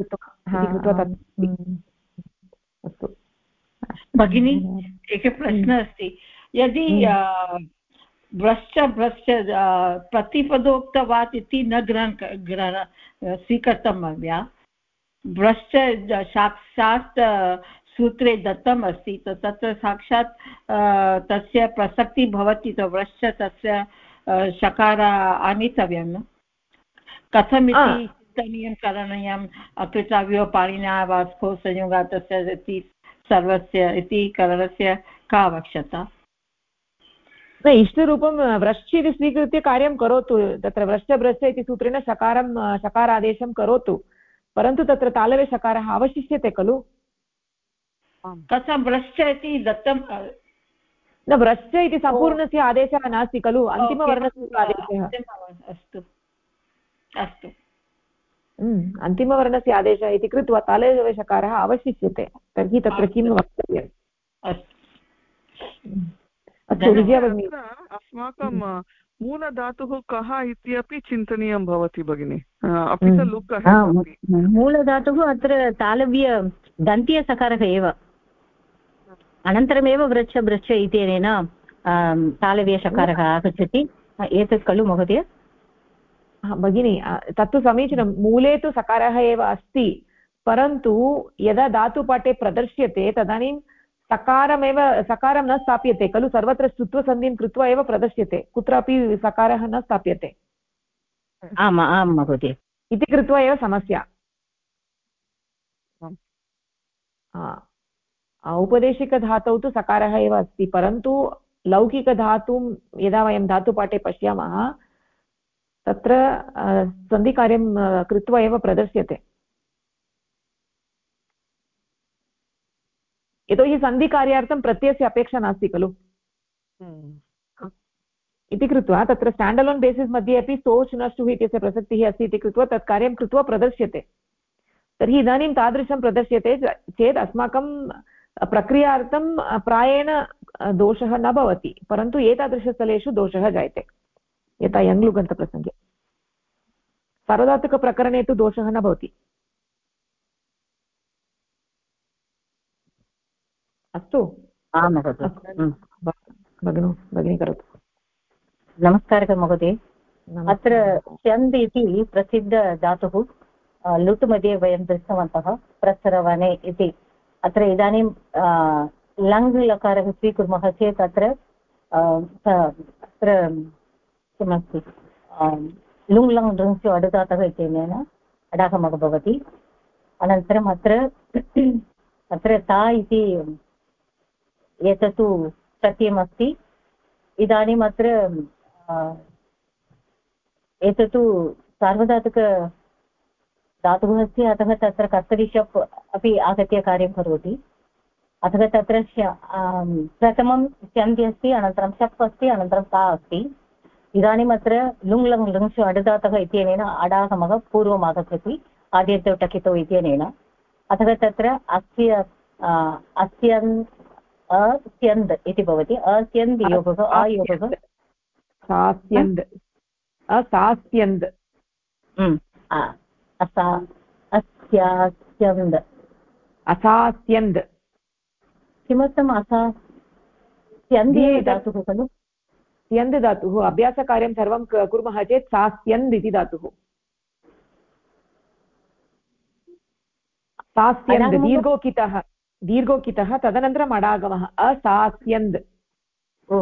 अस्तु भगिनी, एकः प्रश्नः अस्ति। यदि भ्रश्च प्रतिपदोक्तवात् इति न स्वीकर्तव्या, भ्रश्च साक्षात् सूत्रे दत्तम् अस्ति, तत्र साक्षात् तस्य प्रसक्तिः भवति, भ्रश्च तस्य शकार आनीतव्यं न? कथमिति चिन्तनीयं करणीयम्? अकृतव्यो पाणिना वा स्फो संयोगात् इति सर्वस्य इति करणस्य का आवश्यकता? न, इष्टरूपं व्रश्च इति स्वीकृत्य कार्यं करोतु। तत्र व्रश्च इति सूत्रेण शकारादेशं करोतु, परन्तु तत्र तालव्यषकारः अवशिष्यते खलु। कथं व्रश्च इति दत्तं? न, व्रश्च इति सम्पूर्णस्य आदेशः नास्ति खलु, अन्तिमवर्णस्य आदेशः। अस्तु अस्तु, अन्तिमवर्णस्य आदेशः इति कृत्वा तालव्यषकारः अवशिष्यते। तर्हि तत्र किं वक्तव्यम्? अस्माकं मूलधातुः कः इत्यपि चिन्तनीयं भवति भगिनि अपि च लुकः मूलधातुः अत्र तालव्य दन्तीयसकारः एव अनन्तरमेव वृच्छ वृच्छ इत्यनेन तालव्यषकारः आगच्छति एतत् खलु महोदय भगिनी तत्तु समीचीनं मूले तु सकारः एव अस्ति परन्तु यदा धातुपाठे प्रदर्श्यते तदानीं सकारं न स्थाप्यते खलु सर्वत्र स्तुत्वसन्धिं कृत्वा एव प्रदर्श्यते कुत्रापि सकारः न स्थाप्यते आम् आं महोदय इति कृत्वा एव समस्या औपदेशिकधातौ तु सकारः एव अस्ति परन्तु लौकिकधातुं यदा वयं धातुपाठे पश्यामः तत्र सन्धिकार्यं कृत्वा एव प्रदर्श्यते यतोहि सन्धिकार्यार्थं प्रत्ययस्य अपेक्षा नास्ति खलु इति कृत्वा तत्र स्टाण्ड् अलोन् बेसिस् मध्ये अपि सोच् नष्टुः इत्यस्य प्रसक्तिः अस्ति इति कृत्वा तत् कार्यं कृत्वा प्रदर्श्यते तर्हि इदानीं तादृशं प्रदर्श्यते चेत् अस्माकं प्रक्रियार्थं प्रायेण दोषः न भवति परन्तु एतादृशस्थलेषु दोषः जायते यथा यङ्लुगन्तप्रसङ्गे सार्वधातुकप्रकरणे तु दोषः न भवति अस्तु आम् महोदय भगिनी करोतु नमस्कारः महोदय अत्र चन्द् इति प्रसिद्धधातुः लुट् मध्ये वयं दृष्टवन्तः प्रसरवने इति अत्र इदानीं लङ् लकारः स्वीकुर्मः चेत् अत्र किमस्ति लुङ् लङ् लृंसु अडुदातः इत्यनेन अडागमः भवति अनन्तरम् अत्र ता इति एतत्तु प्रत्ययमस्ति इदानीम् अत्र एतत्तु सार्वधातुकधातुः अस्ति अतः तत्र कर्तरि शप् अपि आगत्य कार्यं करोति अतः तत्र प्रथमं स्यन्ति अस्ति अनन्तरं शप् अस्ति अनन्तरं ता अस्ति इदानीम् अत्र लुङ् लङ् लृंसु अडुदातः इत्यनेन अडागमः पूर्वम् आगच्छति आद्यन्तौ टकितौ इत्यनेन अतः तत्र अस्यन्द् इति भवति अस्यन्द् योगः आयोगः सास्यन्द् असास्यन्द् किमर्थम् असास्यन्द् धातुः खलु स्यन्द् धातुः अभ्यासकार्यं सर्वं कुर्मः चेत् सास्यन्द् इति धातुः सास्यन्द् दीर्घोकितः तदनन्तरम् अडागमः असास्यन्द् ओ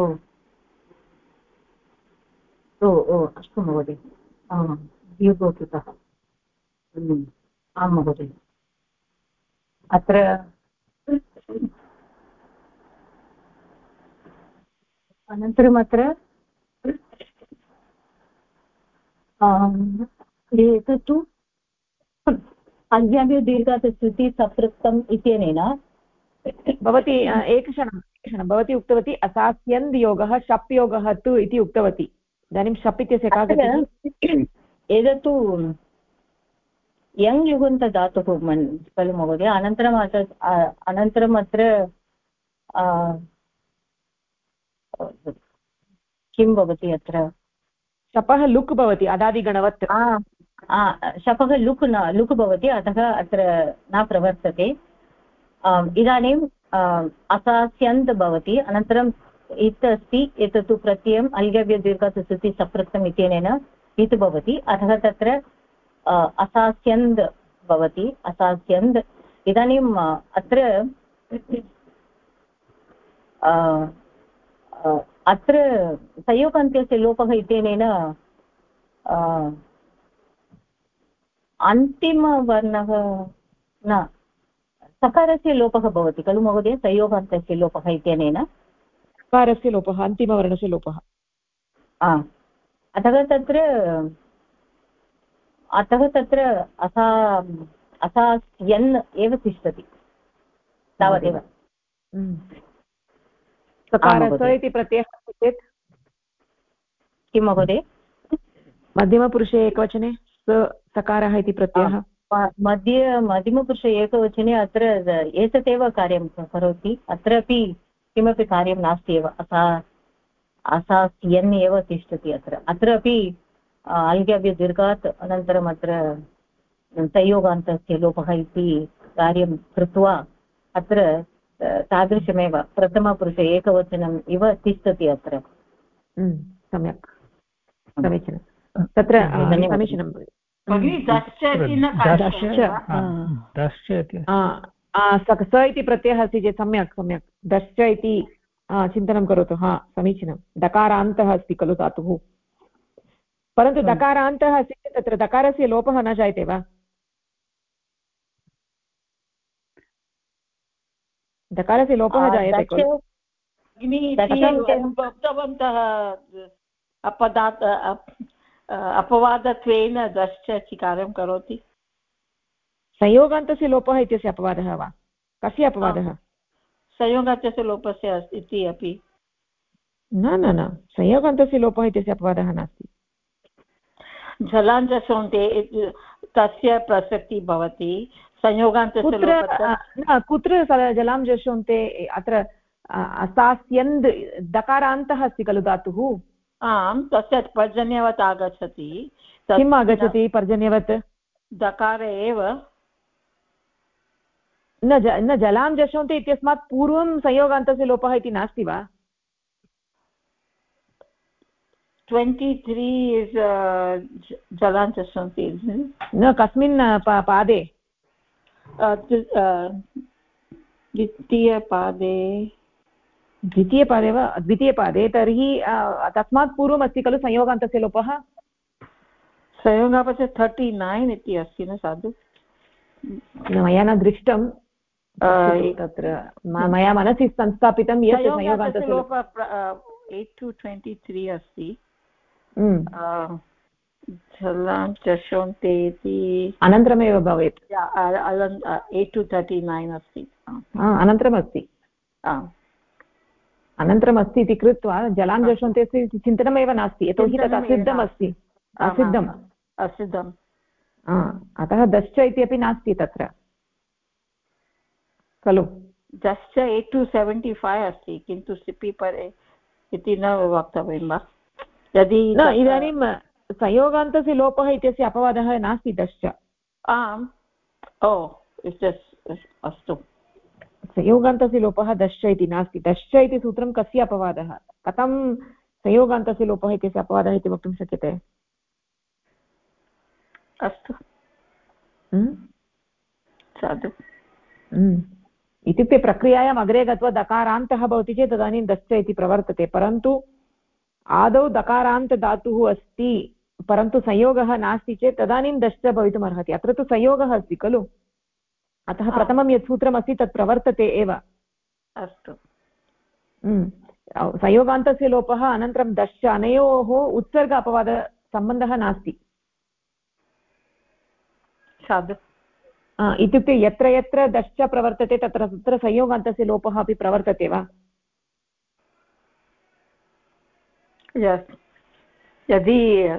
अस्तु महोदय दीर्घोकितः आं महोदय अत्र अनन्तरम् अत्र एतत्तु अज्ञाभ्यो दीर्घात् श्रुति सपृक्तम् इत्यनेन भवती एकक्षणं भवती उक्तवती असास्यन्द् योगः शप् योगः तु इति उक्तवती इदानीं शप् इत्यस्य का गतिः एतत्तु यङ् युगन्तधातुः खलु महोदय अनन्तरम् अत्र किं भवति अत्र शपः लुक् भवति अदादिगणवत् शपः लुक् भवति अतः अत्र न प्रवर्तते इदानीम् असास्यन्द् भवति अनन्तरम् इत् अस्ति एतत्तु प्रत्ययम् अल्गव्यदीर्घात् श्रुति सपृक्तम् इत्यनेन इत् भवति अतः तत्र असास्यन्द् भवति असास्यन्द् इदानीम् अत्र संयोगान्त्यस्य लोपः इत्यनेन अन्तिमवर्णः न सकारस्य लोपः भवति खलु महोदय संयोगान्तस्य लोपः इत्यनेन सकारस्य लोपः अन्तिमवर्णस्य लोपः अतः तत्र असास्यन् एव तिष्ठति तावदेव सकारस इति प्रत्ययः अस्ति चेत् किं महोदय मध्यमपुरुषे एकवचने सकारः इति प्रत्ययः मध्यमपुरुषे एकवचने अत्र एतदेव कार्यं करोति अत्रापि किमपि कार्यं नास्ति एव आसास्यन् एव तिष्ठति अत्र अपि अल्गाभ्यदीर्घात् अनन्तरम् अत्र संयोगान्तस्य लोपः इति कार्यं कृत्वा अत्र तादृशमेव प्रथमपुरुषे एकवचनम् इव तिष्ठति अत्र। सम्यक्, समीचीनं। तत्र समीचीनं स इति प्रत्ययः अस्ति चेत् सम्यक् सम्यक् दश्च इति चिन्तनं करोतु। हा, समीचीनं। दकारान्तः अस्ति खलु धातुः, परन्तु दकारान्तः अस्ति चेत् तत्र दकारस्य लोपः न जायते वा? दकारस्य लोपः जायते खलु। उक्तवन्तः अपवादत्वेन दश्च कार्यं करोति। संयोगान्तस्य लोपः इत्यस्य अपवादः वा? कस्य अपवादः? संयोगान्तस्य लोपस्य इति अपि न न न, संयोगान्तस्य लोपः इत्यस्य अपवादः नास्ति। जलाञ्जसोन्ते तस्य प्रसक्तिः भवति। संयोगान्तस्य लोपः कुत्र जलां जशोन्ते? अत्र सास्यन्द् दकारान्तः अस्ति खलु धातुः। आम्, तस्य पर्जन्यवत् आगच्छति। किम् आगच्छति पर्जन्यवत्? दकार एव। न जलां जशोन्ते इत्यस्मात् पूर्वं संयोगान्तस्य लोपः इति नास्ति वा? 23 is जलां जशोन्ति। न, कस्मिन् पादे? द्वितीयपादे वा? द्वितीयपादे। तर्हि तस्मात् पूर्वम् अस्ति खलु संयोगान्तस्य लोपः। संयोगान्तस्य 39 इति अस्ति न साधु? मया न दृष्टं तत्र, मया मनसि संस्थापितं यत् संयोगान्तस्य लोपः 8 to 23 अस्ति। जलां जशोन्ते इति अनन्तरमेव भवेत्। 8 to 39 अस्ति। अनन्तरमस्ति, अनन्तरमस्ति इति कृत्वा जलां जशोन्ते इति चिन्तनमेव नास्ति, यतोहि तत् असिद्धम् अस्ति। असिद्धम्। अतः दश्च इत्यपि नास्ति तत्र खलु। दश्च 8 to 75 अस्ति, किन्तु सिपि परे इति न वक्तव्यं वा? यदि न, इदानीं संयोगान्तस्य लोपः इत्यस्य अपवादः नास्ति दश्च। आम्, अस्तु। संयोगान्तस्य लोपः दश्च इति नास्ति। दश्च इति सूत्रं कस्य अपवादः? कथं संयोगान्तस्य लोपः इत्यस्य अपवादः इति वक्तुं शक्यते? अस्तु, साधु। इत्युक्ते प्रक्रियायाम् अग्रे गत्वा दकारान्तः भवति चेत् तदानीं दश्च इति प्रवर्तते, परन्तु आदौ दकारान्तधातुः अस्ति परन्तु संयोगः नास्ति चेत् तदानीं दश्च भवितुम् अर्हति। अत्र तु संयोगः अस्ति खलु, अतः प्रथमं यत् सूत्रमस्ति तत् प्रवर्तते एव। अस्तु। संयोगान्तस्य लोपः अनन्तरं दश्च, अनयोः उत्सर्ग अपवादसम्बन्धः नास्ति। साधु। इत्युक्ते यत्र यत्र दश्च प्रवर्तते तत्र तत्र संयोगान्तस्य लोपः अपि प्रवर्तते वा? यदि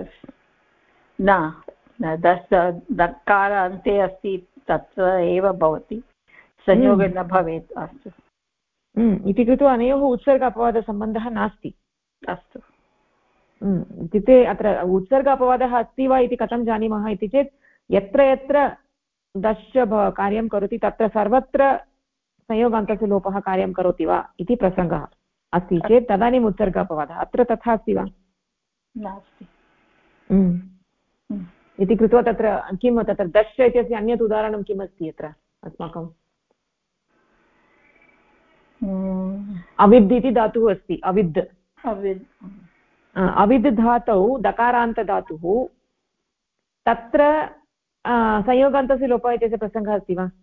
न दकार अन्ते अस्ति तत्र एव भवति, संयोगः न भवेत्। अस्तु। इति कृत्वा अनयोः उत्सर्ग अपवादसम्बन्धः नास्ति। अस्तु। इत्युक्ते अत्र उत्सर्ग अपवादः अस्ति वा इति कथं जानीमः इति चेत् यत्र यत्र दश्च कार्यं करोति तत्र सर्वत्र संयोगान्तस्य लोपः कार्यं करोति वा इति प्रसङ्गः अस्ति चेत् तदानीम् उत्सर्ग अपवादः। अत्र तथा अस्ति वा? नास्ति। इति कृत्वा तत्र किं तत्र दश्च इत्यस्य अन्यत् उदाहरणं किम् अस्ति अत्र अस्माकम्? अविद् इति धातुः अस्ति। अविद् धातौ दकारान्तधातुः, तत्र संयोगान्तस्य लोपः इत्यस्य प्रसङ्गः अस्ति वा?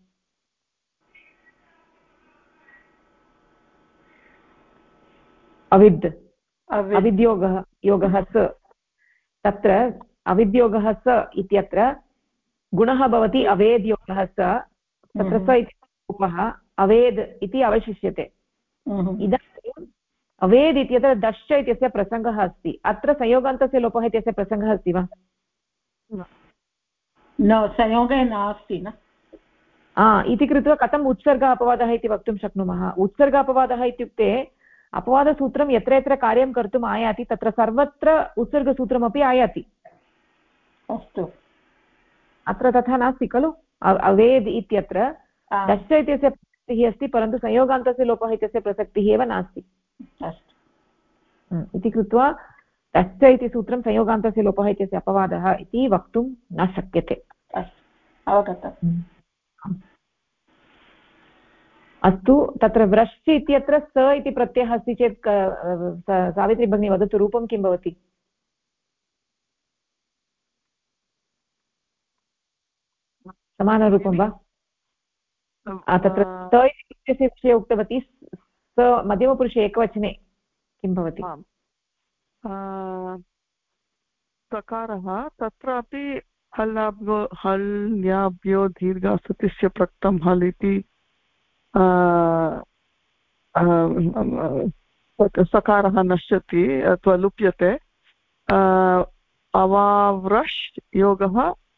अविद्योगः स, तत्र अविद्योगः स इत्यत्र गुणः भवति अवेद्योगः स, तत्र स इति लोपः अवेद् इति अवशिष्यते। इदानीम् अवेद् इत्यत्र दश्च इत्यस्य प्रसङ्गः अस्ति, अत्र संयोगान्तस्य लोपः इत्यस्य प्रसङ्गः अस्ति वा? न, संयोगः नास्ति न। इति कृत्वा कथम् उत्सर्ग अपवादः इति वक्तुं शक्नुमः? उत्सर्ग अपवादः इत्युक्ते अपवादसूत्रं यत्र यत्र कार्यं कर्तुम् आयाति तत्र सर्वत्र उत्सर्गसूत्रमपि आयाति। अस्तु, अत्र तथा नास्ति खलु। अवेद् इत्यत्र दश्च इत्यस्य प्रसक्तिः अस्ति, परन्तु संयोगान्तस्य लोपः इत्यस्य प्रसक्तिः एव नास्ति। अस्तु इति कृत्वा दश्च इति सूत्रं संयोगान्तस्य लोपः इत्यस्य अपवादः इति वक्तुं न शक्यते। अस्तु, अवगतम्। अस्तु, तत्र व्रश्च इत्यत्र स इति प्रत्ययः अस्ति चेत् सावित्री भगिनी वदतु, रूपं किं भवति? समानरूपं वा? तत्र स इति प्रत्ययस्य विषये उक्तवती, स मध्यमपुरुषे एकवचने किं भवति? सकारः तत्रापि हल्याभ्यो दीर्घास्तुतिस्य प्रक्तं हल् इति सकारः नश्यति अथवा लुप्यते। अवाव्रश् योगः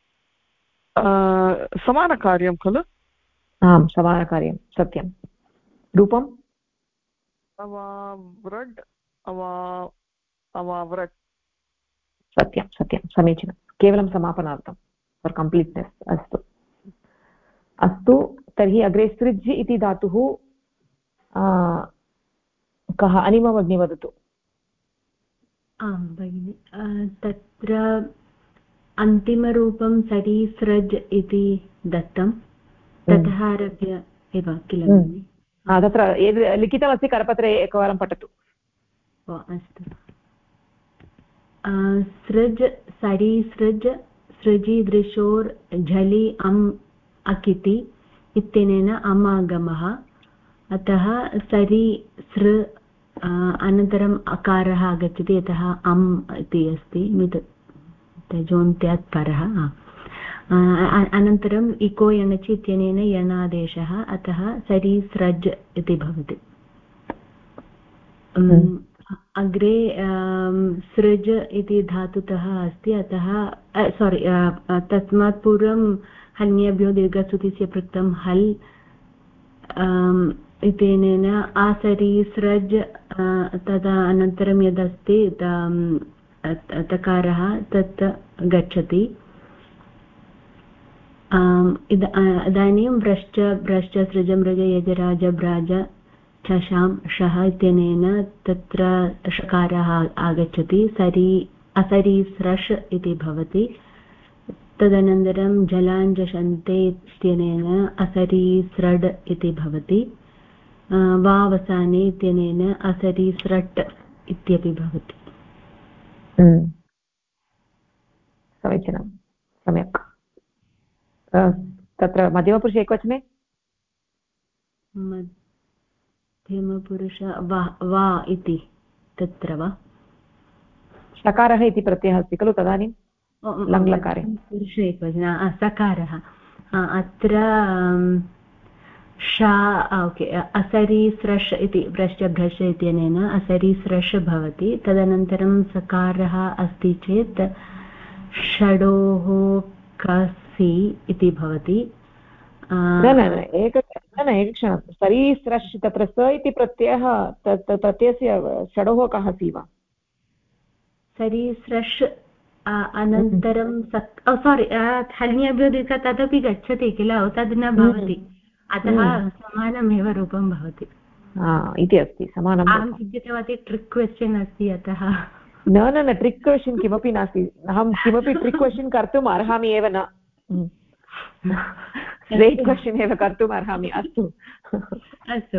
समानकार्यं खलु? आम्, समानकार्यं, सत्यं। रूपम् अवाव्रड् अवाव्रट्। सत्यं सत्यं, समीचीनं। केवलं समापनार्थं, फॉर् कम्प्लीट्नेस्। अस्तु अस्तु, तर्हि अग्रे सृज् इति धातुः कः? अनिमा भगिनी वदतु। आं भगिनि, तत्र अन्तिमरूपं सरीसृज् इति दत्तं, ततः आरभ्य एव किल भगिनि? तत्र यद् लिखितमस्ति करपत्रे एकवारं पठतु। अस्तु। सृज् सरीसृज् सृजिदृशोर् झलि अम् अकिति इत्यनेन अमागमः। अतः सरि सृ अनन्तरम् अकारः आगच्छति, यतः अम् इति अस्ति, जोन्त्यात् परः। अनन्तरम् इको यणचि इत्यनेन यणादेशः, अतः सरीसृज् इति भवति। अग्रे सृज इति धातुतः अस्ति, अतः तस्मात् पूर्वं हन्यभ्यो दीर्घस्तुतिस्य पृक्तं हल् इत्यनेन आसरीसृज्, तदा अनन्तरं यदस्ति तकारः तत् गच्छति। इदानीं व्रश्च भ्रश्च सृज मृज यजराज भ्राज शशां शः इत्यनेन तत्र षकारः आगच्छति, असरीसृष् इति भवति। तदनन्तरं जलाञ्जशन्ते इत्यनेन असरीसृड् इति भवति। वावसाने इत्यनेन असरीसृट् इत्यपि भवति। समीचीनं, सम्यक्। तत्र मध्यमपुरुषे एकवचने मध्यमपुरुष वा इति तत्र वा षकारः इति प्रत्ययः अस्ति खलु, तदानीं लङ्लकारे पुरुषे एकवचन सकारः। अत्र ओके, असरीसृष् इति व्रश्च भ्रश्च इत्यनेन असरीसृष् भवति। तदनन्तरं सकारः अस्ति चेत् षडोः कसि इति भवति। एकक्षणं, सरीसृष् तत्र स इति प्रत्ययः, प्रत्ययस्य षडोः कः सि वा? सरीसृष् अनन्तरं सोरि हन्यभ्यो दीर्घ तदपि गच्छति किल, तद् न भवति, अतः समानमेव रूपं भवति इति अस्ति। समानम् अहं चिन्तितवती ट्रिक् क्वश्चन् अस्ति, अतः न ट्रिक् क्वश्चन् किमपि नास्ति। अहं किमपि ट्रिक् क्वश्चन् कर्तुम् अर्हामि एव न, स्ट्रेट् क्वश्चन् एव कर्तुम् अर्हामि। अस्तु अस्तु,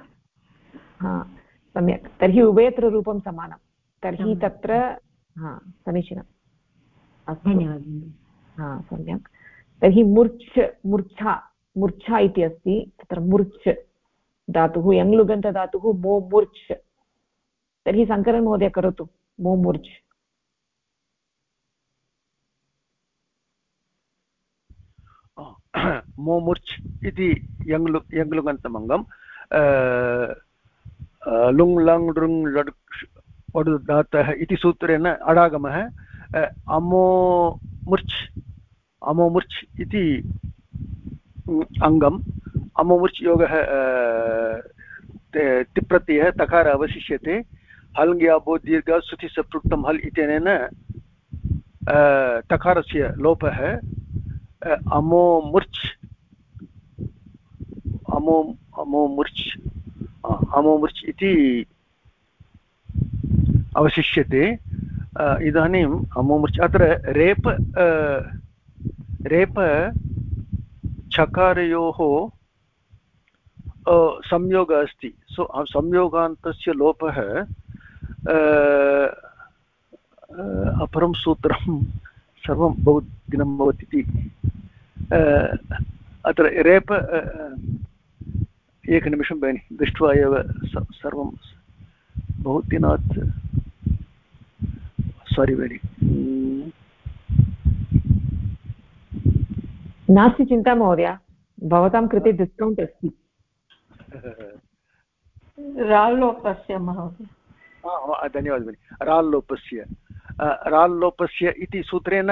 सम्यक्। तर्हि उभयत्र रूपं समानं, तर्हि तत्र समीचीनम्। धन्यवादः। सम्यक्। तर्हि मूर्च्छा इति अस्ति, तत्र मूर्च् धातुः यङ्लुगन्तधातुः मो मूर्च्। तर्हि शङ्करन् महोदय करोतु, मो मूर्च्। मोमुर्च् इति यङ्लुगन्तमङ्गं लुङ् लङ् लृङ् लड् वडु धातः इति सूत्रेण अडागमः अमोमुर्च् इति अङ्गम्। अमोमुर्च् योगः तिप्रत्ययः तकार अवशिष्यते हल् ज्ञाबो दीर्घ सुति सपृक्तं हल् इत्यनेन तकारस्य लोपः अमोमुर्च् अमोमुर्च् इति अवशिष्यते। इदानीम् अमोमुर्च् अत्र रेप छकारयोः संयोगः अस्ति। सो संयोगान्तस्य लोपः अपरं सूत्रं सर्वं बहु दिनं भवति इति अत्र रेप एकनिमिषं भगिनि दृष्ट्वा एव सर्वं बहु दिनात् सारी भगिनि नास्ति चिन्ता महोदय, भवतां कृते डिस्कौण्ट् अस्ति। राल्लोपस्य महोदय, धन्यवादः भगिनि। राल्लोपस्य इति सूत्रेण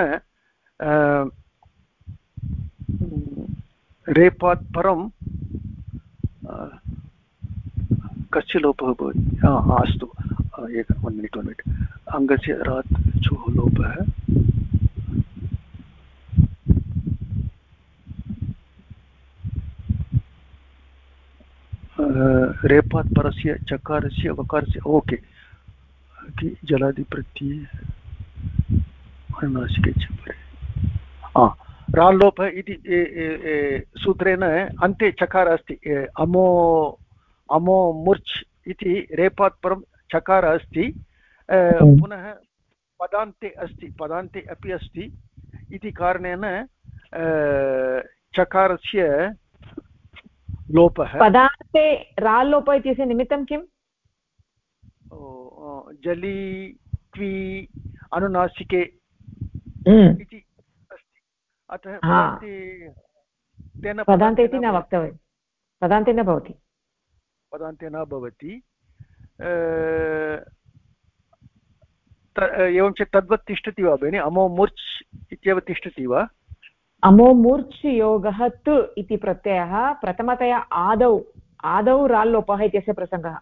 रेपात् परं कस्य लोपः भवति? अस्तु, एकं 1 मिनिट् अङ्गस्य रात् चोः लोपः रेपात् परस्य चकारस्य वकारस्य ओके जलादिप्रत्यये अनुनासिके च परे राल्लोपः इति सूत्रेण अन्ते चकार अस्ति। अमो मुर्च् इति रेपात् परं चकार अस्ति, पुनः पदान्ते अपि अस्ति इति कारणेन चकारस्य लोपः। पदान्ते राल्लोप इत्यस्य निमित्तं किम्? जलि त्वि अनुनासिके इति अस्ति। अतः पदान्ते इति न वक्तव्यं, पदान्ते न भवति, पदान्ते न भवति। एवं चेत् तद्वत् तिष्ठति वा भगिनि? अमोमुर्च् इत्येव तिष्ठति वा? अमोमुर्च् योगः तु इति प्रत्ययः प्रथमतया आदौ राल्लोपः इत्यस्य प्रसङ्गः,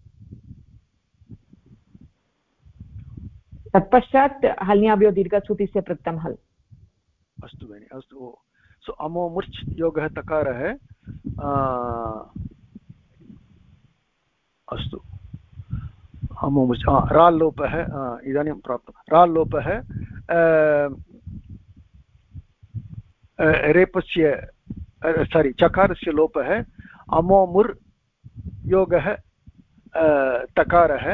तत्पश्चात् हल्न्याभ्यो दीर्घसूतिस्य पृक्तं हल्। अस्तु भगिनि, अस्तु। सो अमोमुर्च् योगः तकारः अस्तु। अमोमुर्च् राल्लोपः इदानीं प्राप्तं। राल्लोपः रेपस्य चकारस्य लोपः अमोमुर् योगः तकारः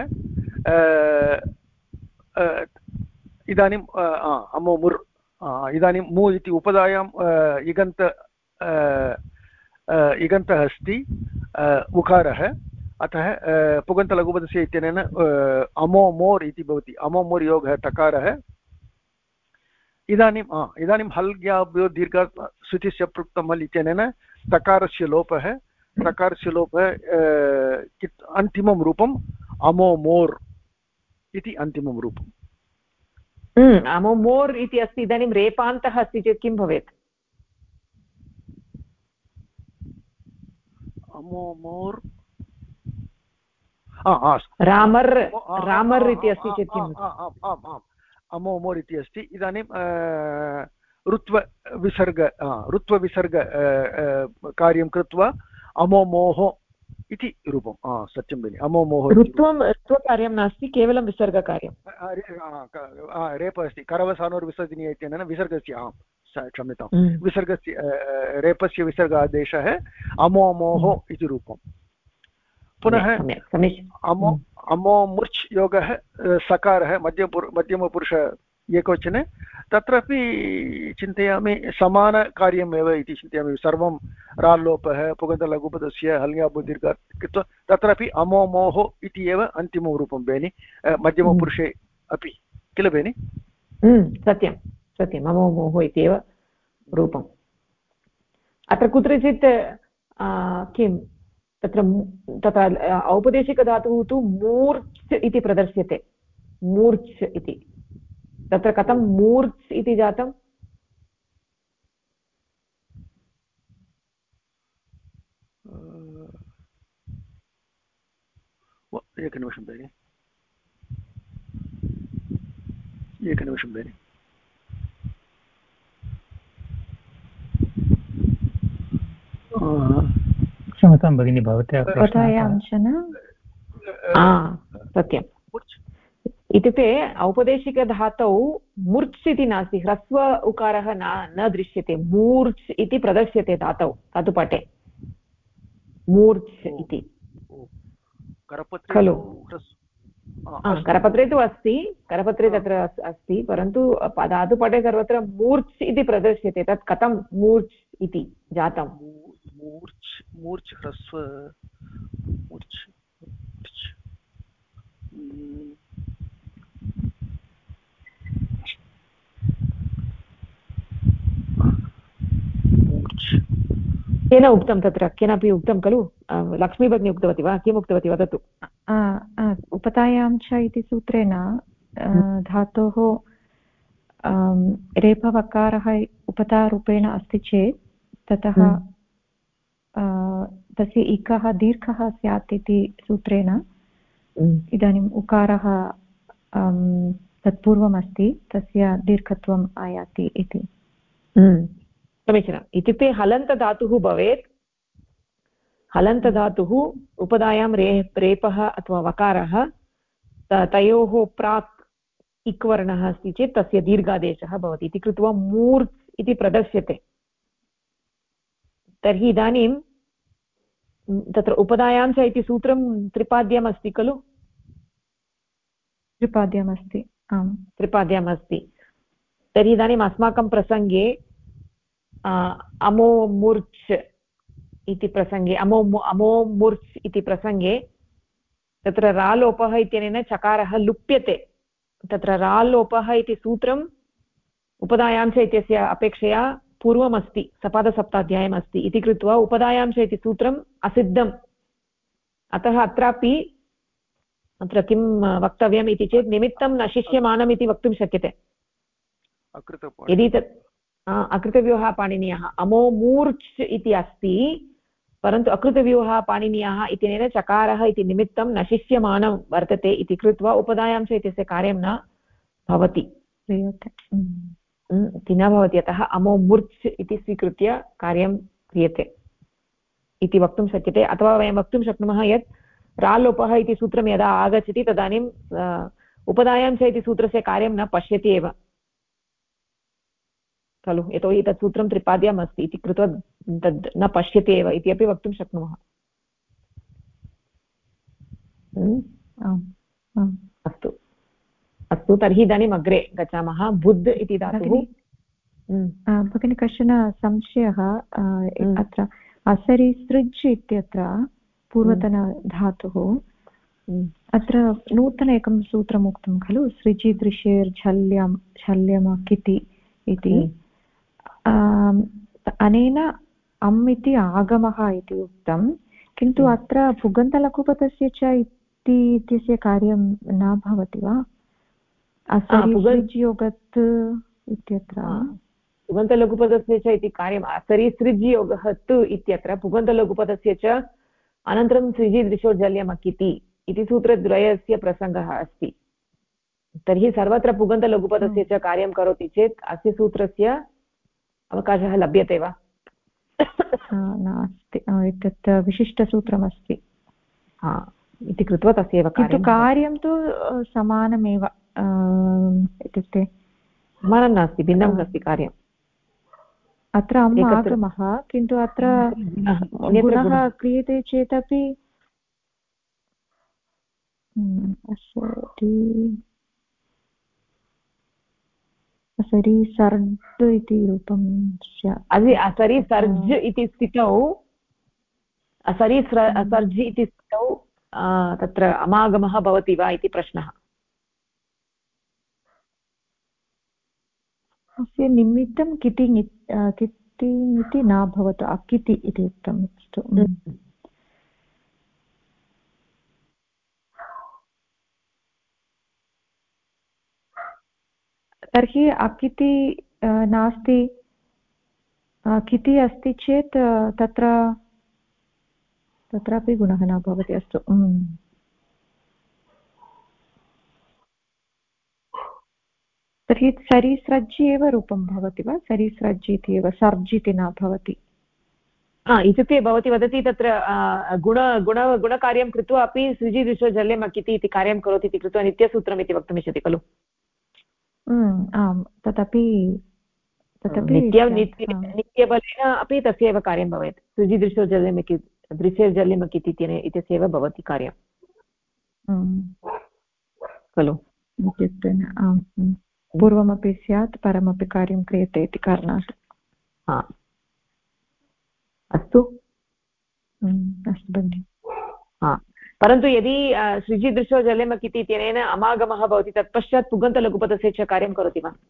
इदानीम् अमोमुर् इदानीं मु इति उपधायां इगन्तः अस्ति उकारः, अतः पुगन्तलघुपदस्य इत्यनेन अमोमोर् इति भवति। अमोमोर् योगः तकारः। इदानीं हल् ज्ञाभ्यो दीर्घ सुतिस्य पृक्तं हल् इत्यनेन तकारस्य लोपः अन्तिमं रूपम् अमोमोर् इति अन्तिमं रूपम्। अमोमोर् इति अस्ति। इदानीं रेपान्तः अस्ति चेत् किं भवेत्? अमोमोर् रामर् इति अस्ति चेत् किम्? अमोमोर् इति अस्ति। इदानीं ऋत्वविसर्ग कार्यं कृत्वा अमोमोः इति रूपं। सत्यं भगिनि, अमोमोः। ऋत्वकार्यं नास्ति, केवलं विसर्गकार्यं। रेप अस्ति, करवसानोर्विसर्जनीय इत्यनेन विसर्गस्य क्षम्यतां विसर्गस्य रेपस्य विसर्ग आदेशः अमोमोः इति रूपं। पुनः अमोमुर्च् योगः सकारः मध्यमपुरुष एकवचने, तत्रापि चिन्तयामि समानकार्यमेव इति चिन्तयामि। सर्वं राल्लोपः पुगन्तलघुपदस्य हल्ङ्याबुदीर्घ कृत्वा तत्रापि अमोमोः इति एव अन्तिमं रूपं भगिनि, मध्यमपुरुषे अपि, किल भगिनि? सत्यम्, अमोमोः इत्येव रूपम्। अत्र कुत्रचित् किं तत्र औपदेशिकधातुः तु मूर्च् इति प्रदर्श्यते, मूर्च् इति। तत्र कथं मूर्च् इति जातम्? एकनिमिषं भगिनि, एकनिमिषं भगिनि। क्षमतां भगिनी, भवत्याः सत्यम्। इत्युक्ते औपदेशिकधातौ मूर्च् इति नास्ति, ह्रस्व उकारः न दृश्यते, मूर्च् इति प्रदर्श्यते धातौ धातुपाठे, मूर्च् इति खलु। करपत्रे तु अस्ति, करपत्रे तत्र अस्ति, परन्तु धातुपाठे सर्वत्र मूर्च् इति प्रदर्श्यते। तत् कथं मूर्च् इति जातं? मूर्च् ह्रस्व मूर्च् केन उक्तं तत्र? केनापि उक्तं खलु? लक्ष्मी भगिनी उक्तवती वा? किम् उक्तवती वदतु। उपतायां च इति सूत्रेण धातोः रेफवकारः उपतारूपेण अस्ति चेत् ततः तस्य इकः दीर्घः स्यात् इति सूत्रेण इदानीम् उकारः तत्पूर्वमस्ति, तस्य दीर्घत्वम् आयाति इति। समीचीनम्। इत्युक्ते हलन्तधातुः भवेत्, हलन्तधातुः उपधायां रेपः अथवा वकारः, तयोः प्राक् इक्वर्णः अस्ति चेत् तस्य दीर्घादेशः भवति इति कृत्वा मूर्च् इति प्रदर्श्यते। तर्हि इदानीं तत्र उपधायां च इति सूत्रं त्रिपाद्यम् अस्ति खलु? त्रिपाद्यमस्ति, आम् त्रिपाद्यम् अस्ति। तर्हि इदानीम् अस्माकं प्रसङ्गे अमो मूर्च् इति प्रसङ्गे अमो मूर्च् इति प्रसङ्गे तत्र रालोपः इत्यनेन चकारः लुप्यते। तत्र रालोपः इति सूत्रम् उपधायां च इत्यस्य अपेक्षया पूर्वमस्ति, सपादसप्ताध्यायम् अस्ति इति कृत्वा उपधायां च इति सूत्रम् असिद्धम्। अतः अत्रापि अत्र किं वक्तव्यम् इति चेत् निमित्तं न शिष्यमानम् इति वक्तुं शक्यते। यदि तत् अकृतव्यूहः पाणिनीयः, अमो मूर्च् इति अस्ति, परन्तु अकृतव्यूहः पाणिनीयः इत्यनेन चकारः इति निमित्तं न शिष्यमानं वर्तते इति कृत्वा उपधायां च इत्यस्य कार्यं न भवति, न भवति। अतः अमो मूर्च् इति स्वीकृत्य कार्यं क्रियते इति वक्तुं शक्यते। अथवा वयं वक्तुं शक्नुमः यत् रालोपः इति सूत्रं यदा आगच्छति तदानीं उपधायां च इति सूत्रस्य कार्यं न पश्यति एव खलु, यतोहि तत् सूत्रं त्रिपाद्यम् अस्ति इति कृत्वा तद् न पश्यति एव इति अपि वक्तुं शक्नुमः। अस्तु अस्तु, तर्हि इदानीम् अग्रे गच्छामः। बुद्ध इति धातुः। भगिनी, कश्चन संशयः अत्र असरिसृज् इत्यत्र पूर्वतनधातुः, अत्र नूतन एकं सूत्रम् उक्तं खलु, सृजि दृशेर्झल्यं झल्यमकिति इति। अनेन अम् इति आगमः इति उक्तं, किन्तु अत्र पुगन्तलघुपदस्य च इत्यस्य कार्यं न भवति वा? असरिसृज्योगत् इत्यत्र पुगन्तलघुपदस्य च इति कार्यम् असरिसृज्योगः तु इत्यत्र पुगन्तलघुपदस्य च अनन्तरं सृजिदृशोर्झल्यमकिति इति सूत्रद्वयस्य प्रसङ्गः अस्ति। तर्हि सर्वत्र पुगन्तलघुपदस्य च कार्यं करोति चेत् अस्य सूत्रस्य अवकाशः लभ्यते वा? नास्ति, एतत् विशिष्टसूत्रमस्ति इति कृत्वा तस्यैव कार्यं तु समानमेव, इत्युक्ते समानं नास्ति, भिन्नं नास्ति कार्यम्। अत्र अम् आगमः, किन्तु अत्र गुणः क्रियते चेदपि असरिसर्ज् इति रूपं स्यात्। असरिसर्ज् इति स्थितौ असर्ज् इति स्थितौ तत्र अमागमः भवति वा इति प्रश्नः। अस्य निमित्तं कितिङिति न भवतु, अकिति इति उक्तम्। तर्हि अकिति नास्ति, किति अस्ति चेत् तत्रापि गुणः न भवति। अस्तु, तर्हि सरिसृज् एव रूपं भवति वा? सरिसृज् इति एव, सर्ज् इति न भवति। इत्युक्ते भवती वदति तत्र गुणकार्यं कृत्वा अपि सृजि दृशो जले मकिति इति कार्यं करोति इति कृत्वा नित्यसूत्रम् इति वक्तुमिच्छति खलु? आम्, तदपि नित्यबलेन अपि तस्य एव कार्यं भवेत्। सृजि दृशो जले मकि दृशे जले मकिति इत्यस्य एव भवति कार्यं खलु? इत्युक्ते पूर्वमपि स्यात् परमपि कार्यं क्रियते इति कारणात्। अस्तु अस्तु भगिनि। परन्तु यदि सृजिदृशो जलेमकिति इत्यनेन अमागमः भवति तत्पश्चात् पुगन्तलघुपदस्य च कार्यं करोति वा?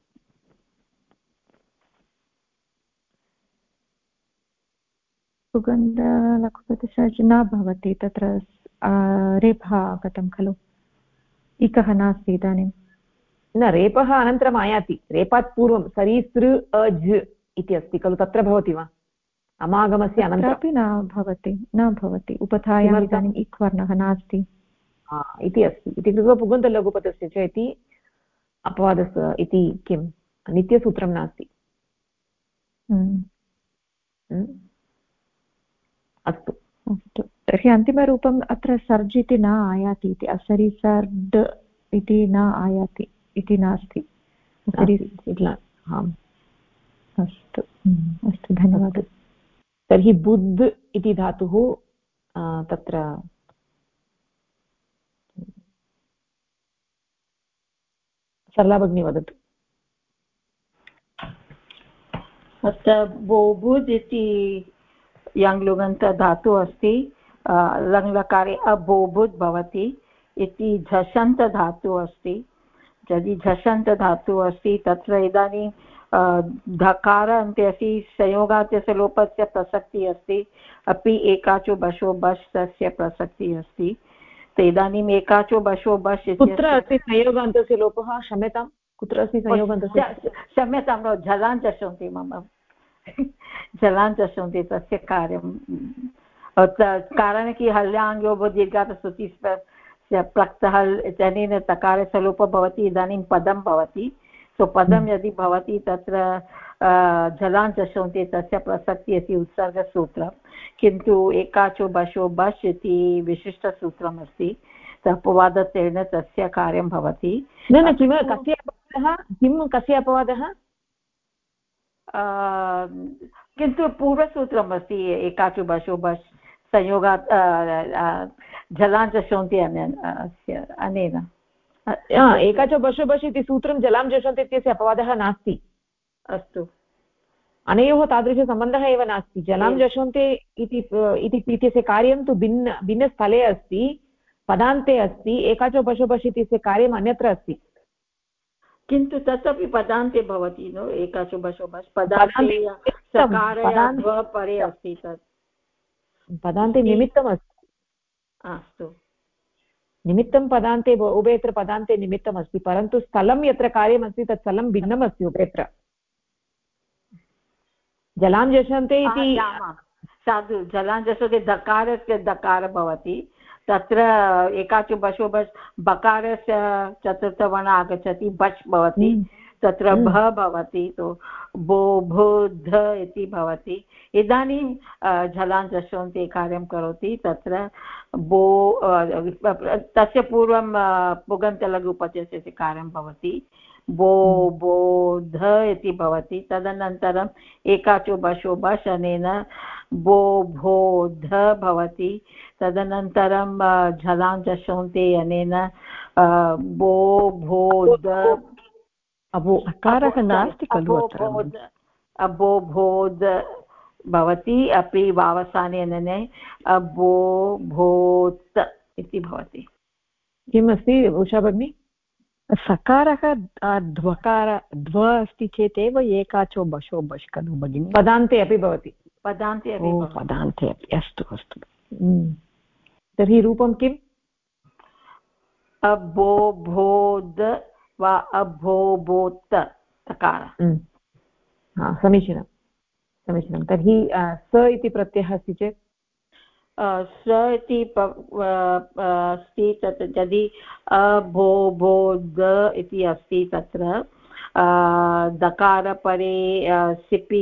पुगन्तलघुपदस्य न भवति, तत्र रेफः आगतं खलु, इकः नास्ति इदानीं। न, रेपः अनन्तरम् आयाति, रेपात् पूर्वं सरीसृ अज् इति अस्ति खलु, तत्र भवति वा? अमागमस्य अनन्तरमपि न भवति उपधायाम् इदानीम् इक् वर्णः नास्ति इति अस्ति इति कृत्वा पुगन्तलघुपदस्य च इति अपवादस्य इति किं नित्यसूत्रं नास्ति। अस्तु अस्तु, तर्हि अन्तिमरूपम् अत्र सर्ज् इति न आयाति इति, असरिसर्ड् इति न आयाति इति नास्ति। अस्तु अस्तु, धन्यवादः। तर्हि बुद्ध इति धातुः तत्र सरला भगिनी वदतु। अत्र बोबुद् इति यङ्लुगन्तधातुः अस्ति, लङ्लकारे अबोबुद् भवति इति झषन्तधातुः अस्ति। यदि झषन्तधातुः अस्ति तत्र इदानीं धकार अन्ते अस्ति, संयोगात्यस्य लोपस्य प्रसक्तिः अस्ति, अपि एकाचो बशो बश् तस्य प्रसक्तिः अस्ति। इदानीम् एकाचो बशो बश् कुत्र अस्ति संयोगान्तस्य लोपः? क्षम्यतां, कुत्र अस्ति संयोगान्तस्य? क्षम्यतां, जलान् चषन्ति मम जलान् चषन्ति तस्य कार्यं कारण कि हल्याङ्गो दीर्घातस्तुति प्लक्तः इत्यनेन तकारस्य लोपः भवति, इदानीं पदं भवति। सो पदं यदि भवति तत्र जलान् चषन्ति तस्य प्रसक्तिः अस्ति उत्सर्गसूत्रं, किन्तु एकाचो बशो बश् इति विशिष्टसूत्रम् अस्ति, अपवादतेन तस्य कार्यं भवति। न किं कस्य अपवादः? किन्तु पूर्वसूत्रम् अस्ति, एकाचो बशो बश् संयोगात् जलान् चषन्ति अनेन। एकाचो बशो बश् इति सूत्रं जलां जषन्ति इत्यस्य अपवादः नास्ति। अस्तु, अनयोः तादृशसम्बन्धः एव नास्ति। जलां जषन्ते इत्यस्य कार्यं तु भिन्नस्थले अस्ति, पदान्ते अस्ति। एकाचो बशो बश् इत्यस्य कार्यम् अन्यत्र अस्ति, किन्तु तदपि पदान्ते भवति नो। एकाचो बशो बश् पदान्ते परे अस्ति, तत् पदान्ते निमित्तम् अस्ति। अस्तु, निमित्तं पदान्ते उभयत्र पदान्ते निमित्तम् अस्ति, परन्तु स्थलं यत्र कार्यमस्ति तत् स्थलं भिन्नम् अस्ति उभयत्र। जलां जषन्ते इति साधु, जलां जषन्ते दकारस्य दकार भवति, तत्र एकाचो बशो बश् बकारस्य चतुर्थवर्ण आगच्छति, बश् भवति, तत्र भ भवति, तो बो भो ध इति भवति। इदानीं जलां जषन्ते कार्यं करोति, तत्र बो तस्य पूर्वं पुगन्तलघुपदस्य कार्यं भवति, बो बो ध इति भवति। तदनन्तरम् एकाचो बशो बश् अनेन बो भो ध भवति। तदनन्तरं जलां जषन्ते अनेन बो भो द अकारः नास्ति खलु, अबोभोद भवति, अपि वावसाने अनेन अबो भोत् इति भवति। किम् अस्ति उषा भगिनी? सकारः ध्व अस्ति चेत् एव एकाचो बशो बश् खलु भगिनि। पदान्ते अपि भवति, पदान्ते अपि। अस्तु अस्तु, तर्हि रूपं किम्? अबोभोद वा अभोबोत् तकार। समीचीनं समीचीनं। तर्हि स इति प्रत्ययः अस्ति चेत् स इति अस्ति, तत् यदि अभोबोद इति अस्ति तत्र दकारपरे सिपि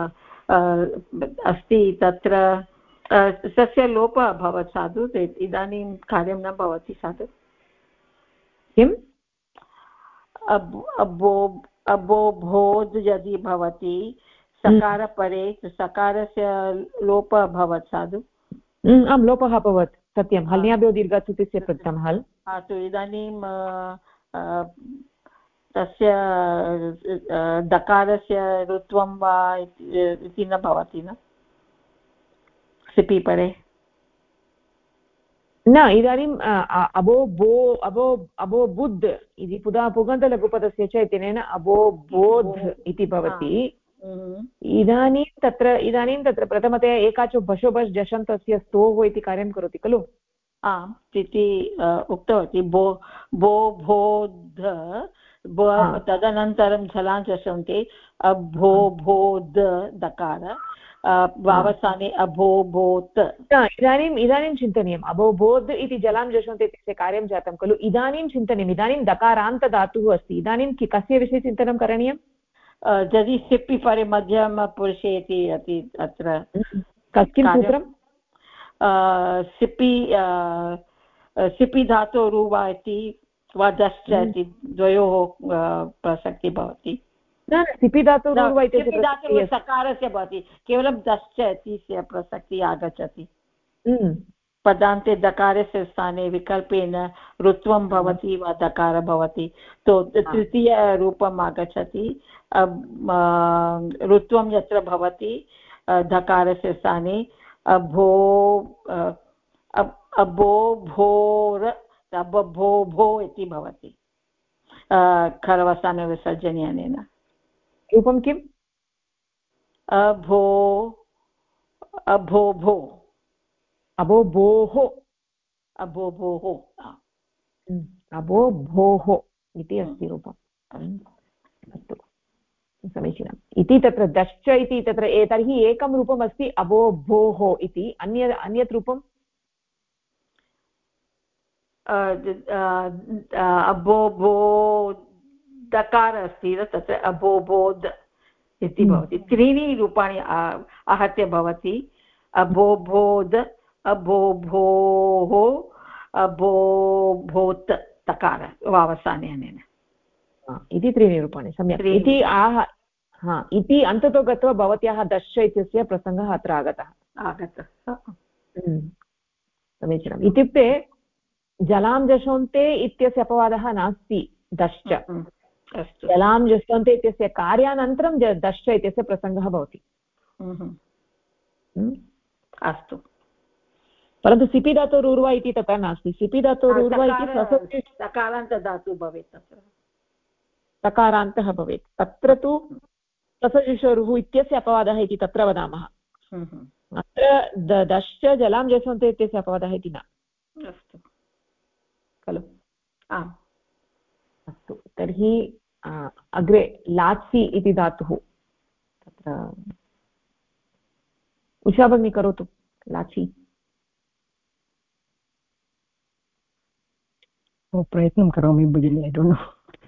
अस्ति तत्र तस्य लोपः अभवत् साधु इदानीं कार्यं न भवति साधु किम् अबोभोद् यदि भवति सकारपरे सकारस्य लोपः अभवत् साधु आं लोपः अभवत् सत्यं हल्याभ्यो दीर्घात्सुतिस्य प्रथम हल् तु इदानीं तस्य दकारस्य ऋत्वं वा इति न भवति न सिपि परे न इदानीम् अबोबुद् इति पुगन्तलघुपदस्य च इत्यनेन अबोबोध् इति भवति इदानीं तत्र प्रथमतया एकाचो बशोबश् जषन्तस्य स्तोः इति कार्यं करोति खलु आम् इति उक्तवती बो बोध तदनन्तरं झलाञ्चषन्ते अभोभोद दकार वावसाने अभोभोत् इदानीं चिन्तनीयम् अभोबोध् इति जलां जषन्ते इत्यस्य कार्यं जातं खलु इदानीं चिन्तनीयम् इदानीं दकारान्तधातुः अस्ति इदानीं कस्य विषये चिन्तनं करणीयं यदि सिपि परे मध्यमपुरुषे इति अत्र किं सूत्रं सिपि धातोरुवा इति वा दश्च इति द्वयोः प्रसक्तिः भवति न सिपि धातोरुवा इत्यस्य सकारस्य भवति केवलं दश्च इति प्रसक्तिः आगच्छति पदान्ते दकारस्य स्थाने विकल्पेन ऋत्वं भवति वा दकार भवति तो तृतीयरूपम् आगच्छति ऋत्वं यत्र भवति दकारस्य स्थाने अबोभो इति भवति खरवसानविसर्जने अनेन रूपं किम् अभोभो अबोभोः इति अस्ति रूपम् अस्तु समीचीनम् इति तत्र दश्च इति तत्र तर्हि एकं रूपम् अस्ति अबोभोः इति अन्यत् रूपम् अबोभो दकार अस्ति तत्र अबोबोद् इति भवति त्रीणि रूपाणि आहत्य भवति अबोबोद् अबोभोः अबोभोत् तकार वावसाने अनेन इति त्रीणि रूपाणि सम्यक् इति अन्ततो गत्वा भवत्याः दश्च इत्यस्य प्रसङ्गः अत्र आगतः समीचीनम् इत्युक्ते जलां जषन्ते इत्यस्य अपवादः नास्ति दश्च जलां जषन्ते इत्यस्य कार्यानन्तरं दश्च इत्यस्य प्रसङ्गः भवति अस्तु परन्तु सिपि धातोरुर्वा इति तथा नास्ति सिपि धातोरुर्वा इति सकारान्तधातुः भवेत् तत्र तकारान्तः भवेत् तत्र तु ससशिशोरुः इत्यस्य अपवादः इति तत्र वदामः अत्र दश्च जलां जषन्ते इत्यस्य अपवादः इति न अस्तु खलु आम् अस्तु तर्हि अग्रे लात्सि इति धातुः तत्र उषा भगिनी करोतु लाचि प्रयत्नं करोमि भगिनि ऐ डोण्ट्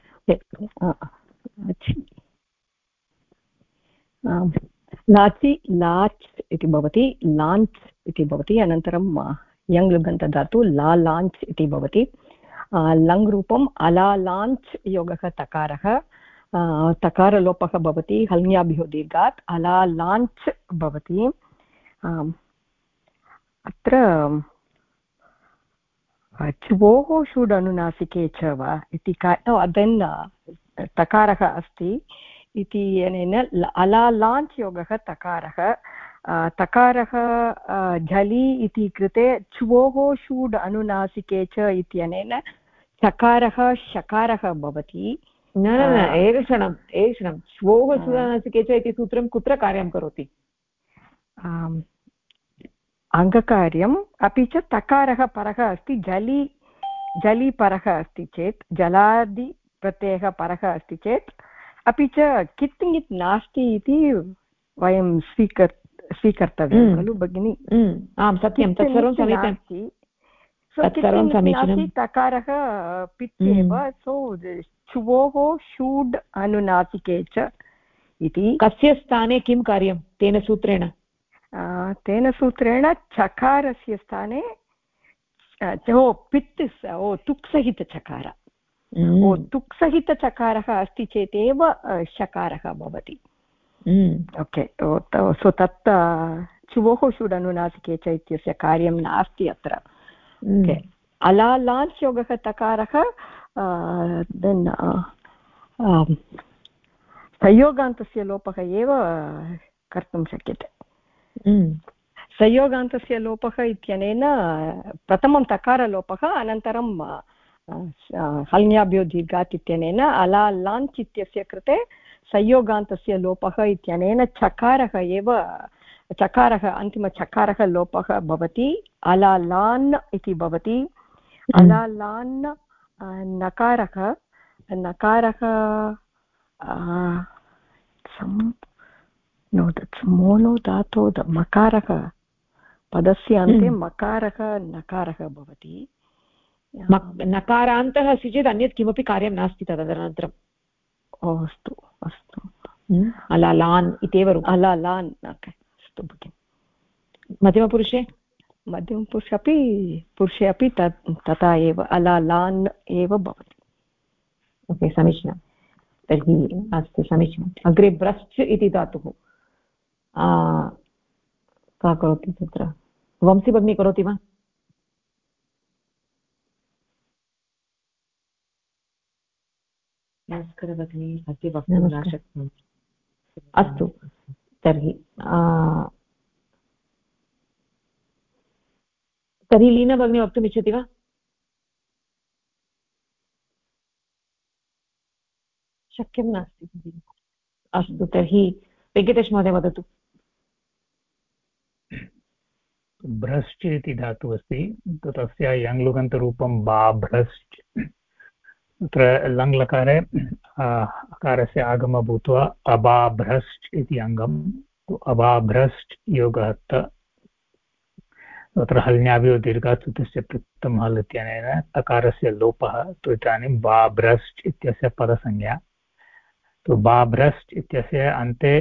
नो लाचि लाच् इति भवति लाञ्च् इति भवति अनन्तरं यङ् लुगन्तधातु ला लाञ्च् इति भवति लङ् रूपम् अला लाञ्च् योगः तकारः तकारलोपः भवति हल्ङ्याभ्यो दीर्घात् अला लाञ्च् भवति अत्र च्वोः षुड् अनुनासिके च वा इति देन् तकारः अस्ति इति अनेन अला लाञ्च् योगः तकारः तकारः झलि इति कृते च्वोः षुड् अनुनासिके च इत्यनेन चकारः शकारः भवति न एकक्षणं श्वोः षुडनुनासिके च इति सूत्रं कुत्र कार्यं करोति अङ्गकार्यम् अपि च तकारः परः अस्ति जलि परः अस्ति चेत् जलादि प्रत्ययः परः अस्ति चेत् अपि च कित् ङित् नास्ति इति वयं स्वीकर्तव्यं खलु भगिनि आं सत्यं तत्सर्वं समीचीनं तत्सर्वं समीचीनं तकारः पित् एव सो चुवोः शूड् अनुनासिके च इति कस्य स्थाने किं कार्यं तेन सूत्रेण चकारस्य स्थाने पित् तुक्सहितचकार तुक्सहितचकारः अस्ति चेदेव शकारः भवति ओके सो तत् चुवोः शूड् अनुनासिके च इत्यस्य कार्यं नास्ति अत्र अलालाञ् योगः तकारः देन् संयोगान्तस्य लोपः एव कर्तुं शक्यते संयोगान्तस्य लोपः इत्यनेन प्रथमं तकारलोपः अनन्तरं हल्ङ्याभ्यो दीर्घात् इत्यनेन अलालाञ्च् इत्यस्य कृते संयोगान्तस्य लोपः इत्यनेन चकारः अन्तिमचकारः लोपः भवति अलालान् इति भवति अलालान् नकारः मोनो धातो मकारः पदस्य अन्ते मकारः नकारः भवति नकारान्तः अस्ति चेत् अन्यत् किमपि कार्यं नास्ति तदनन्तरम् अस्तु अस्तु अलालान् इत्येव अलालान् अस्तु भगिनि मध्यमपुरुषे पुरुषे अपि तथा एव अलालान् एव भवति ओके समीचीनं तर्हि अस्तु समीचीनम् अग्रे ब्रश्च इति धातुः का करोति तत्र वंशी भगिनी करोति वा अस्तु तर्हि लीना भगिनी वक्तुम् इच्छति वा शक्यं नास्ति अस्तु तर्हि वेङ्कटेश महोदय वदतु भ्रश्च इति धातुः अस्ति तस्य यङ्लुगन्तरूपं बा भ्रश्च तत्र लङ्लकारे अकारस्य आगमः भूत्वा अबाभ्रश्च इति अङ्गम् अबाभ्रश्च योगः तत्र हल्न्याभ्यो दीर्घात् सूत्रस्य पृक्तं हल् इत्यनेन तकारस्य लोपः तु इदानीं बाभ्रश्च इत्यस्य पदसंज्ञा तु बाभ्रश्च इत्यस्य अन्ते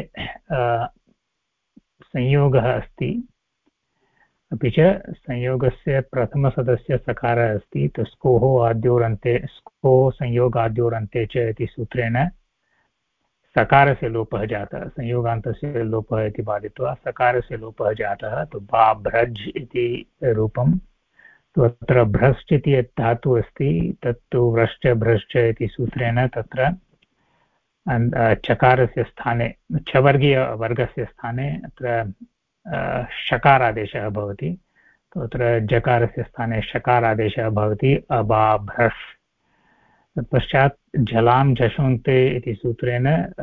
संयोगः अस्ति अपि च संयोगस्य प्रथमसदस्य सकारः अस्ति स्कोः आद्योरन्ते स्को संयोगाद्योरन्ते च इति सूत्रेण सकारस्य लोपः जातः संयोगान्तस्य लोपः इति बाधित्वा सकारस्य लोपः जातः तु बाभ्रज् इति रूपं तु अत्र भ्रश्च इति यत् धातुः अस्ति तत्तु व्रश्च भ्रश्च इति सूत्रेण तत्र चकारस्य स्थाने छवर्गीयवर्गस्य स्थाने अत्र शकारादेशः भवति तत्र जकारस्य स्थाने शकारादेशः भवति अबाभ्रस् तत्पश्चात् झलां झषोन्ते इति सूत्रेण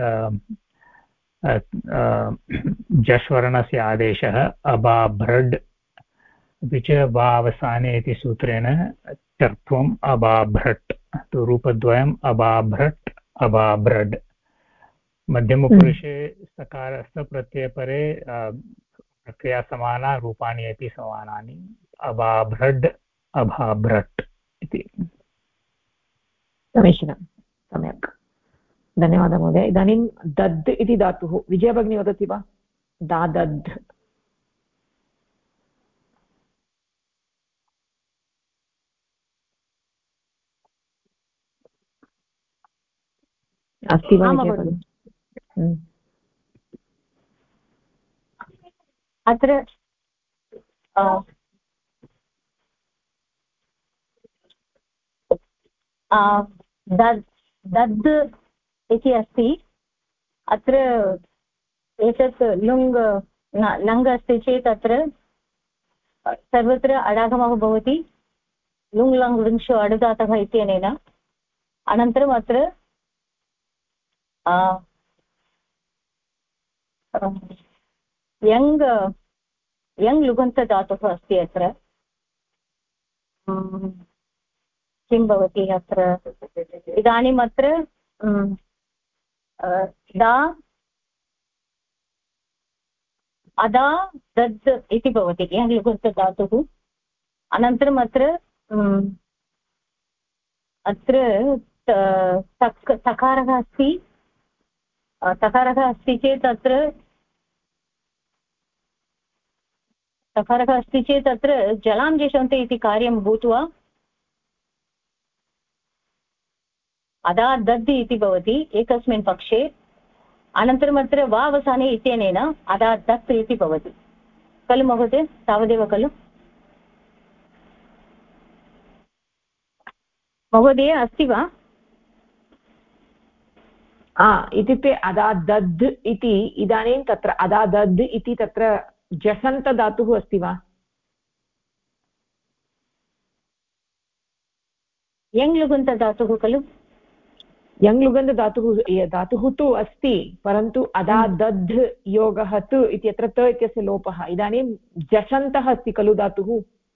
जश्वर्णस्य आदेशः अबाभ्रड् अपि च वा अवसाने इति सूत्रेण चर्त्वम् अबाभ्रट् तु रूपद्वयम् अबाभ्रट् अबाभ्रड् मध्यमपुरुषे सकारस्य प्रत्ययपरे प्रक्रिया समाना रूपाणि अपि समानानि अबाभ्रड् अभाभ्रट् इति समीचीनं सम्यक् धन्यवादः महोदय इदानीं दद् इति धातुः विजया भगिनी वदति वा दादद् अस्ति वा विजया भगिनी अत्र दद् इति अस्ति अत्र एतत् लङ् अस्ति चेत् अत्र सर्वत्र अडागमः भवति लुङ् लङ् लृङ्षु अडुदातः इत्यनेन अनन्तरम् अत्र यङ् लुगन्तधातुः अस्ति अत्र किं भवति अत्र इदानीम् अत्र दा अदा दद् इति भवति यङ् लुगन्तधातुः अनन्तरम् अत्र अत्र तकारः अस्ति चेत् अत्र जलां जषन्ते इति कार्यं भूत्वा अदा दद् इति भवति एकस्मिन् पक्षे अनन्तरम् अत्र वा अवसाने इत्यनेन अदा दत् इति भवति खलु महोदय तावदेव खलु महोदय अस्ति वा इत्युक्ते अदादद् इति इदानीं तत्र अदादद् इति तत्र जषन्तधातुः अस्ति वा यङ् लुगन्तधातुः खलु यङ् लुगन्तधातुः तु अस्ति परन्तु अदादद् योगः तु इत्यत्र त इत्यस्य लोपः इदानीं जषन्तः अस्ति खलु धातुः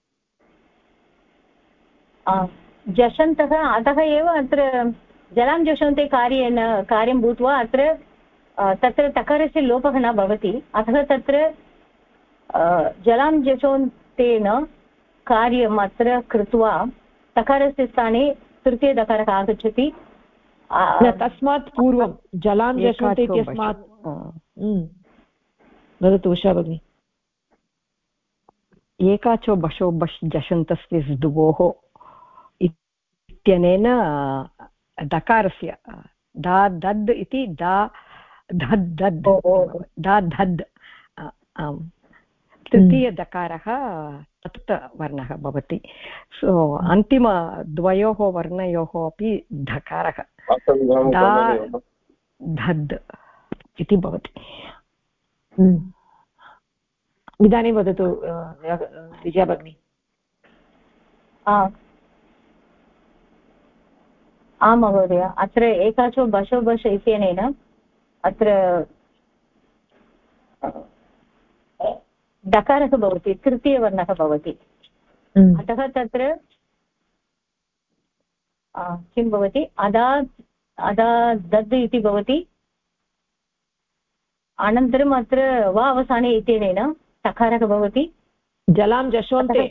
जषन्तः अतः एव अत्र जलां जषन्ते कार्यं भूत्वा अत्र तत्र तकारस्य लोपः न भवति अतः तत्र जलां जषन्तेन कार्यम् अत्र कृत्वा तकारस्य स्थाने तृतीयदकारः आगच्छति तस्मात् पूर्वं जलां जषन्ते इत्यस्मात् वदतु उषा भगिनी एकाचो बशो बश् जषन्तस्य द्वोः इत्यनेन दकारस्य दा दद् इति दा धद् तृतीयदकारः तत्वर्णः भवति सो अन्तिमद्वयोः वर्णयोः अपि धकारः दा धद् इति भवति इदानीं वदतु विजया भगिनी आं महोदय अत्र एकाचो बशो बश इत्यनेन अत्र डकारः भवति तृतीयवर्णः भवति अतः तत्र किं भवति अदा दद् इति भवति अनन्तरम् अत्र वा अवसाने इत्यनेन तकारः भवति जलां जषन्ते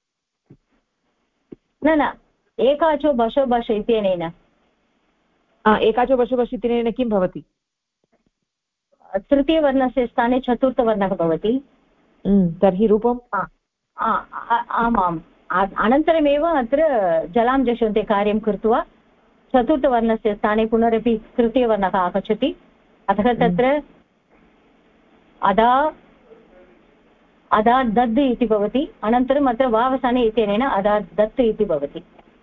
न एकाचो बशो बश इत्यनेन एकाचो बशो बश इत्यनेन किं भवति तृतीयवर्णस्य स्थाने चतुर्थवर्णः भवति तर्हि रूपम् आमाम् अनन्तरमेव अत्र जलां जषन्ते कार्यं कृत्वा चतुर्थवर्णस्य स्थाने पुनरपि तृतीयवर्णः आगच्छति अतः तत्र अदा दद् इति भवति अनन्तरम् अत्र वावसाने इत्यनेन अदा दत् इति भवति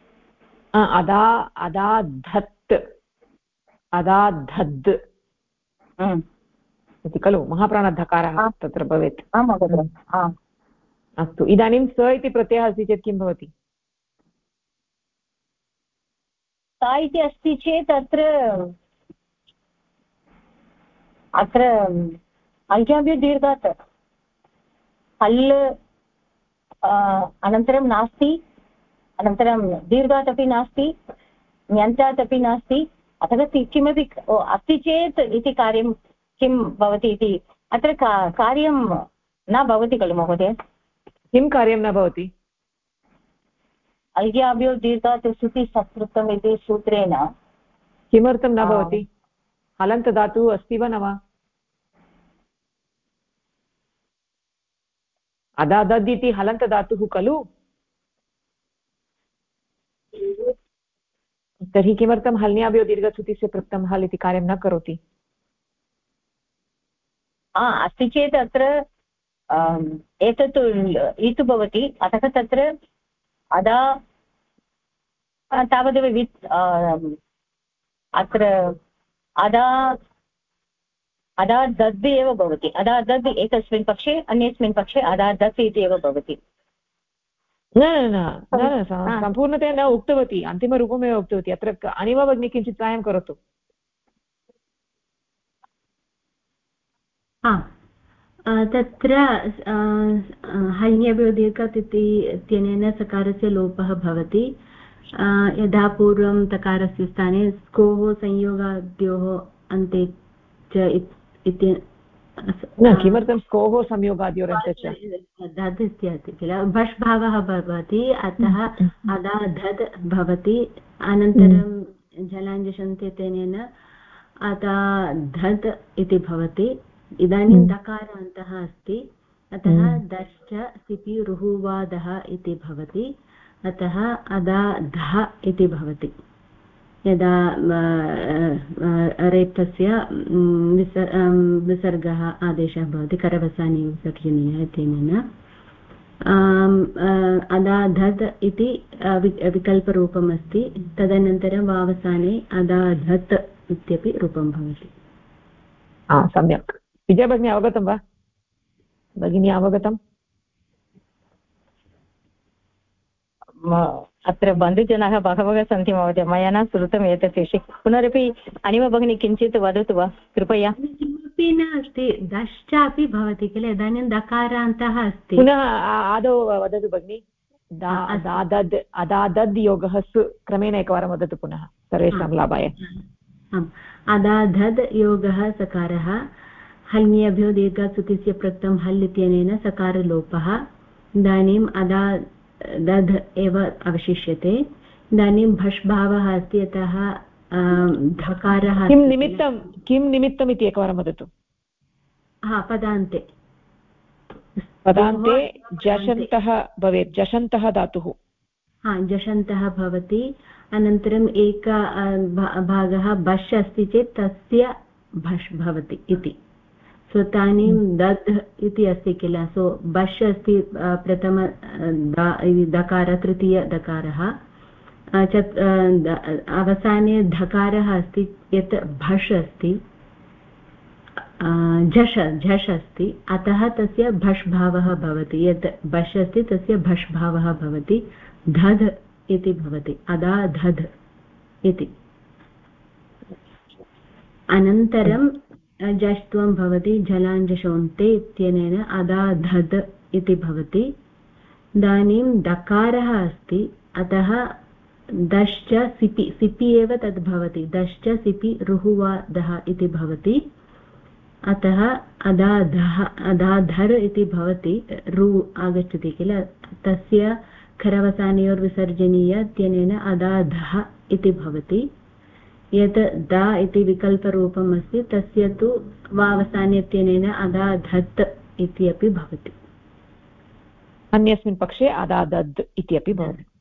अदाधद् इति खलु महाप्राणधकारः तत्र भवेत् अस्तु इदानीं स इति प्रत्ययः अस्ति चेत् किं भवति सा इति अस्ति चेत् अत्र अल्गाभ्यो दीर्घात् हल् अनन्तरं नास्ति अनन्तरं दीर्घात् अपि नास्ति ण्यन्तात् अपि नास्ति अतः किमपि अस्ति चेत् इति कार्यं किं भवति इति अत्र कार्यं न भवति खलु महोदय किं कार्यं न भवति अल्गाभ्यो दीर्घात् सुति सत्कृतम् इति सूत्रेण किमर्थं न भवति हलन्तधातुः अस्ति वा न वा अदादद् इति हलन्तधातुः खलु तर्हि किमर्थं हल्न्याभ्यो दीर्घसुतिस्य पृक्तं हल् इति कार्यं न करोति अस्ति चेत् अत्र एतत् इति भवति अतः तत्र अदा तावदेव अत्र अदा दद् एव भवति अदा दद् एकस्मिन् पक्षे अन्यस्मिन् पक्षे अदा दत् इति एव भवति न सम्पूर्णतया न उक्तवती अन्तिमरूपमेव उक्तवती अत्र अनिमा भगिनी किञ्चित् साहाय्यं करोतु तत्र हल्न्याभ्यो दीर्घात् इत्यनेन सकारस्य लोपः भवति यदा पूर्वं तकारस्य स्थाने स्कोः संयोगाद्योः अन्ते च न किमर्थं स्कोः संयोगाद्योरन्ते च धद् इत्यादि किल भष् भावः भवति अतः अदा धद् भवति अनन्तरं जलाञ्जसन्ति तेन अदा धद् इति भवति इदानीं दकारान्तः अस्ति अतः दश्च सिपि रुहुवादः इति भवति अतः अदा धः इति भवति यदा रेपस्य विसर्गः आदेशः भवति करवसाने विसर्जनीयः तेन अदा धद् इति विकल्परूपम् अस्ति तदनन्तरं वावसाने अदा धत् इत्यपि रूपं भवति सम्यक् विजया भगिनी अवगतं वा भगिनी अवगतम् अत्र बन्धुजनाः बहवः सन्ति महोदय मया न श्रुतम् एतत् विषये पुनरपि अनिमा भगिनी किञ्चित् वदतु वा कृपया किमपि नास्ति दश्चापि भवति किल इदानीं दकारान्तः अस्ति पुनः आदौ वदतु भगिनी अदादद् योगः क्रमेण एकवारं वदतु पुनः सर्वेषां लाभाय अदाधद् योगः सकारः हल्ङ्यभ्यो दीर्घात्सुतिस्य प्रक्तं हल् इत्यनेन सकारलोपः इदानीम् अदादध् एव अवशिष्यते इदानीं भष् भावः अस्ति यतः धकारः किं निमित्तम् इति एकवारं वदतु पदान्ते जषन्तः भवेत् जषन्तः धातुः जषन्तः भवति अनन्तरम् एक भागः बश् अस्ति चेत् तस्य भष् भवति इति सो तानीं दध् इति अस्ति किल सो बश् अस्ति प्रथम दकार तृतीय दकारः अवसाने धकारः अस्ति यत् भष् अस्ति झष् अस्ति अतः तस्य भष् भावः भवति यत् बश् अस्ति तस्य भष् भावः भवति धध् इति भवति अदा धध् इति अनन्तरं जष्ट्वं भवति जलाञ्जसोन्ते इत्यनेन अदा धद् इति भवति इदानीं दकारः अस्ति अतः दश्च सिपि एव तद् भवति दश्च सिपि रुहुवादः इति भवति अतः अदाधर् इति भवति रु आगच्छति किल तस्य खरवसानयोर्विसर्जनीय इत्यनेन अदाधः इति भवति यत् दा इति विकल्परूपम् अस्ति तस्य तु वावसाने इत्यनेन अदाधत् इति अपि भवति अन्यस्मिन् पक्षे अदादद् इति अपि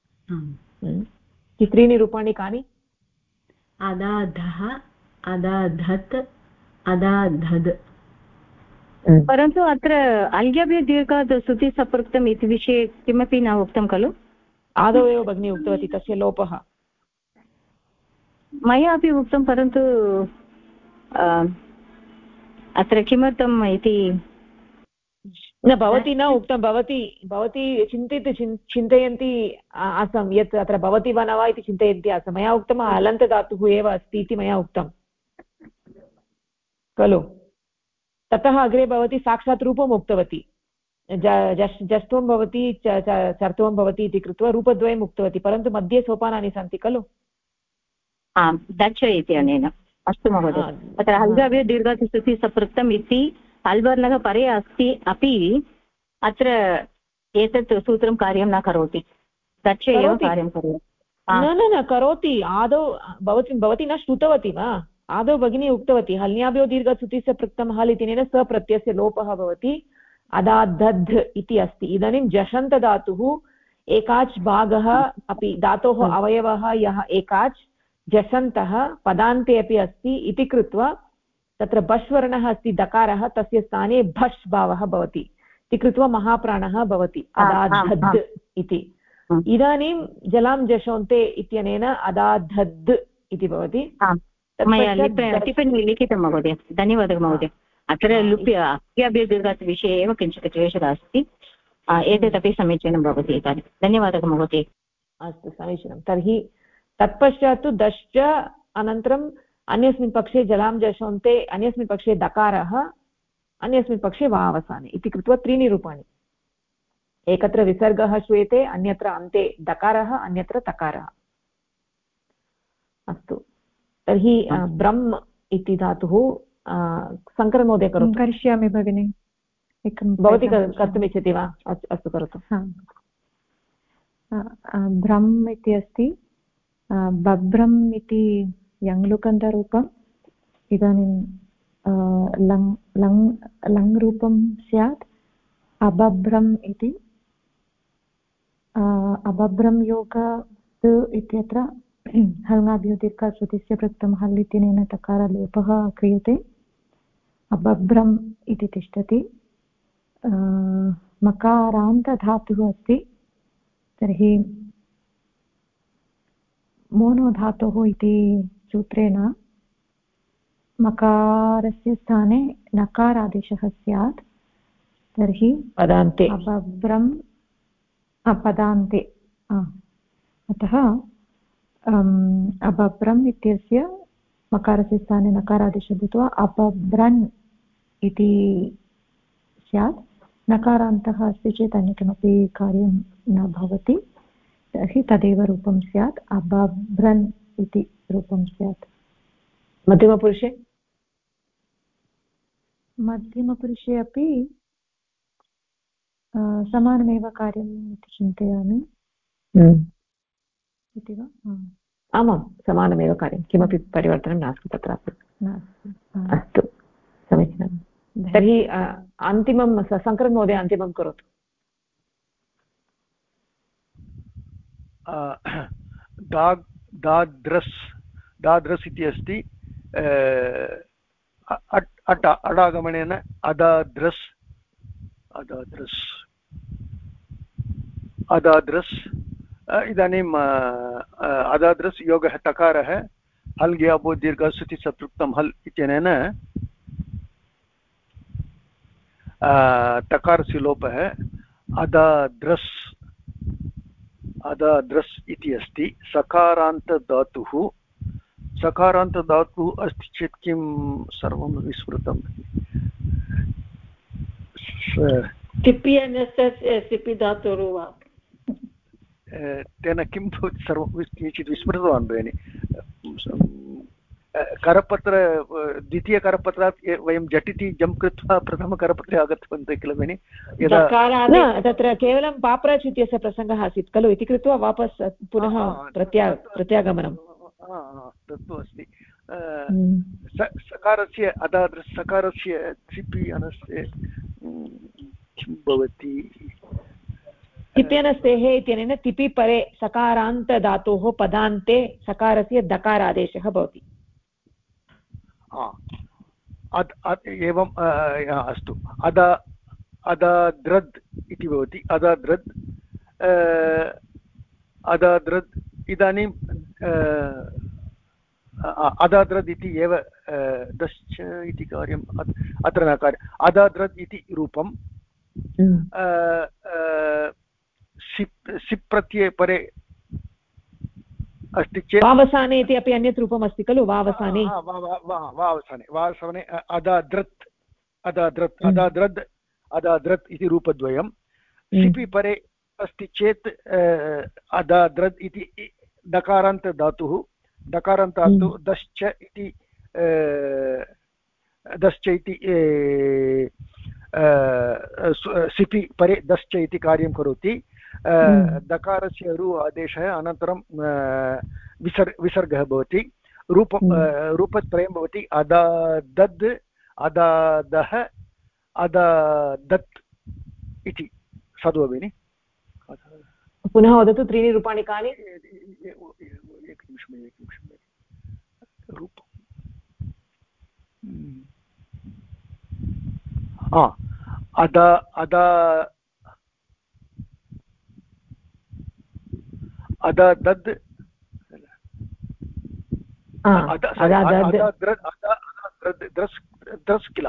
भवति त्रीणि रूपाणि कानि अदाधः अदाधत् अदाधद् परन्तु अत्र अल्यभ्य दीर्घात् श्रुतिसपृक्तम् इति विषये किमपि न उक्तं खलु आदौ एव भगिनी उक्तवती तस्य लोपः मया अपि उक्तं परन्तु अत्र किमर्थम् इति न भवती न उक्तं भवती चिन्तयन्ती आसं यत् अत्र भवति वा न वा इति चिन्तयन्ती आसं मया उक्तम् हलन्तधातुः एव अस्ति इति मया उक्तं खलु ततः अग्रे भवती साक्षात् रूपम् उक्तवती जष्ट्वं भवति चर्त्वं भवति इति कृत्वा रूपद्वयम् उक्तवती परन्तु मध्ये सोपानानि सन्ति खलु आम् दच्छ इति अनेन अस्तु महोदय अत्र हल्गाभ्यो दीर्घात् श्रुतिसपृक्तम् इति हल्वर्णः परे अस्ति अपि अत्र एतत् सूत्रं कार्यं न करोति दच्छ एव कार्यं करोति न करोति आदौ भवती न श्रुतवती वा आदौ भगिनी उक्तवती हल्याभ्यो दीर्घश्रुतिस्य पृक्तं हल् इत्यनेन सप्रत्ययस्य लोपः भवति अदादध् इति अस्ति इदानीं जषन्तधातुः एकाच् भागः अपि धातोः अवयवः यः एकाच् जषन्तः पदान्ते अपि अस्ति इति कृत्वा तत्र बश् वर्णः अस्ति दकारः तस्य स्थाने भष् भावः भवति इति कृत्वा महाप्राणः भवति अदाधद् इति इदानीं जलां जषोन्ते इत्यनेन अदाधद् इति भवति मया टिप्पणी लिखितं महोदय धन्यवादः महोदय अत्र अल्यभ्यदीर्घात् विषये एव किञ्चित् क्लेशः अस्ति एतदपि समीचीनं भवति इदानीं धन्यवादः महोदय अस्तु समीचीनं तर्हि तत्पश्चात् तु दश्च अनन्तरम् अन्यस्मिन् पक्षे जलां जषोन्ते अन्यस्मिन् पक्षे दकारः अन्यस्मिन् पक्षे वावसाने इति कृत्वा त्रीणि रूपाणि एकत्र विसर्गः श्रूयते अन्यत्र अन्ते दकारः अन्यत्र तकारः अस्तु तर्हि ब्रह्म इति धातुः शङ्करमहोदय करोतु। करिष्यामि भगिनि, एकं भवती कर्तुमिच्छति वा? अस्तु करोतु। भ्रम् इति अस्ति, बभ्रम् इति यङ्लुकन्तरूपम्, इदानीं लङ् रूपं स्यात् अबभ्रम् इति। अबभ्रं योग इत्यत्र हल्ङ्गाभ्यो दीर्घश्रुतिस्य प्रत्ययं हल् इत्यनेन तकारलोपः क्रियते, अबभ्रम् इति तिष्ठति। मकारान्तधातुः अस्ति, तर्हि मोनो धातोः इति सूत्रेण मकारस्य स्थाने नकारादेशः स्यात्, तर्हि पदान्ते अबभ्रम् पदान्ते। अतः अबभ्रम् इत्यस्य मकारस्य स्थाने नकारादेशः भूत्वा अपभ्रन् इति स्यात्। नकारान्तः अस्ति चेत् अन्य किमपि कार्यं न भवति, तर्हि तदेव रूपं स्यात्, अबभ्रन् इति रूपं स्यात्। मध्यमपुरुषे मध्यमपुरुषे अपि समानमेव कार्यम् इति चिन्तयामि। इति वा? आमां, समानमेव कार्यं, किमपि परिवर्तनं नास्ति तत्रापि। अस्तु, समीचीनं। तर्हि अन्तिमं शङ्करन् महोदय अन्तिमं करोतु। दाद्रस् इति अस्ति, अडागमनेन अदाद्रस् इदानीम् अदाद्रस् योगः टकारः हल् ज्ञापो दीर्घश्रुति सत्रुक्तं हल् इत्यनेन टकारस्य लोपः अदाद्रस् इति अस्ति। सकारान्तधातुः अस्ति चेत् किं सर्वं विस्मृतं। सिपि धातुः तेन किं भवति सर्वं किञ्चित् विस्मृतवान् भगिनि। करपत्र द्वितीयकरपत्रात् वयं झटिति जम्प् कृत्वा प्रथमकरपत्रे आगतवन्तः किल भगिनि। तत्र केवलं पापराच् इत्यस्य प्रसङ्गः आसीत् खलु इति कृत्वा वापस् पुनः प्रत्यागमनं तत्तु अस्ति। सकारस्य अदाद्रस् सकारस्य सिपि अनस्य किं भवति। तिप्यनस्तेः इत्यनेन तिपि परे सकारान्तधातोः पदान्ते सकारस्य दकारादेशः भवति। एवम् अस्तु। अदाद्रद् इति भवति। अदाद्रद् इदानीं अदाद्रद् इति एव दश्च इति कार्यम् अत्र न कार्यम्। अदाद्रद् इति रूपं सिप् प्रत्यये परे अस्ति चेत् वावसाने इति अपि अन्यत् रूपम् अस्ति खलु। वावसाने अदाद्रद् इति रूपद्वयं। सिपि परे अस्ति चेत् अदाद्रद् इति दकारान्तधातुः दश्च इति सिपि परे दश्च इति कार्यं करोति। दकारस्य रु आदेशः अनन्तरं विसर्गः भवति। रूपत्रयं भवति। अदादद् अदादः अदादत् इति। साधु भगिनि पुनः वदतु त्रीणि रूपाणि कानि। एकनिमिषं रूपम् अदादद् द्रस् किल।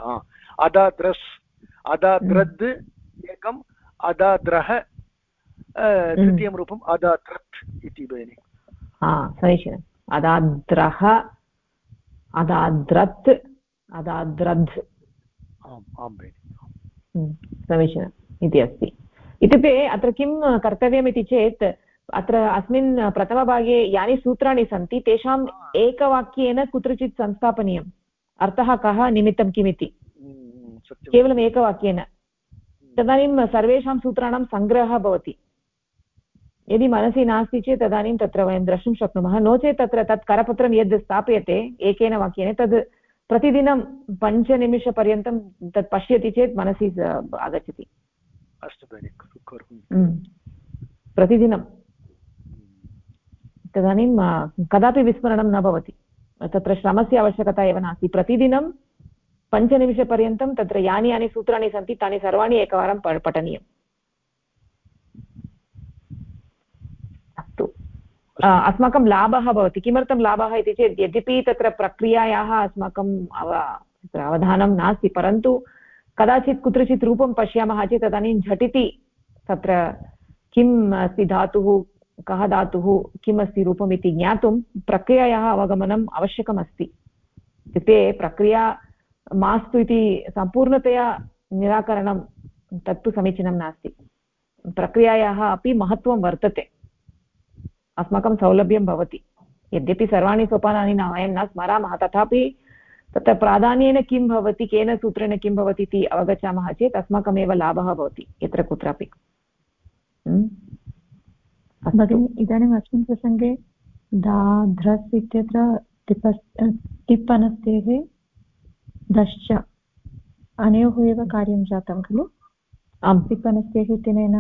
अदाद्रद् एकम् अदाद्रः तृतीयं रूपम् अदाद्रत् इति भगिनि। समीचीनम्। अदाद्रः अदाद्रत् अदाद्रद्। आं भगिनि समीचीनम् इति अस्ति। इत्युक्ते अत्र किं कर्तव्यमिति चेत् अत्र अस्मिन् प्रथमभागे यानि सूत्राणि सन्ति तेषाम् एकवाक्येन कुत्रचित् संस्थापनीयम् अर्थः कः निमित्तं किमिति केवलम् एकवाक्येन तदानीं सर्वेषां सूत्राणां सङ्ग्रहः भवति यदि मनसि नास्ति चेत् तदानीं तत्र वयं द्रष्टुं शक्नुमः नो चेत् तत्र तत् करपत्रं यद् स्थाप्यते एकेन वाक्येन तद् प्रतिदिनं 5 निमिषपर्यन्तं तत् पश्यति चेत् मनसि आगच्छति प्रतिदिनं तदानीं कदापि विस्मरणं न भवति तत्र श्रमस्य आवश्यकता एव नास्ति प्रतिदिनं 5 निमिषपर्यन्तं तत्र यानि यानि सूत्राणि सन्ति तानि सर्वाणि एकवारं पठनीयम् अस्तु अस्माकं लाभः भवति किमर्थं लाभः इति चेत् यद्यपि तत्र प्रक्रियायाः अस्माकं अवधानं नास्ति परन्तु कदाचित् कुत्रचित् रूपं पश्यामः चेत् तदानीं झटिति तत्र किम् अस्ति धातुः कः धातुः किम् अस्ति रूपम् इति ज्ञातुं प्रक्रियायाः अवगमनम् आवश्यकमस्ति इत्युक्ते प्रक्रिया मास्तु इति सम्पूर्णतया निराकरणं तत्तु समीचीनं नास्ति प्रक्रियायाः अपि महत्त्वं वर्तते अस्माकं सौलभ्यं भवति यद्यपि सर्वाणि सोपानानि वयं न स्मरामः तथापि तत्र प्राधान्येन किं भवति केन सूत्रेण किं भवति इति अवगच्छामः चेत् अस्माकमेव लाभः भवति यत्र कुत्रापि भगिनि इदानीम् अस्मिन् प्रसङ्गे दाध्रस् इत्यत्र टिप् अनस्तेः दश्च अनयोः एव कार्यं जातं खलु आं टिप् अनस्तेः इत्यनेन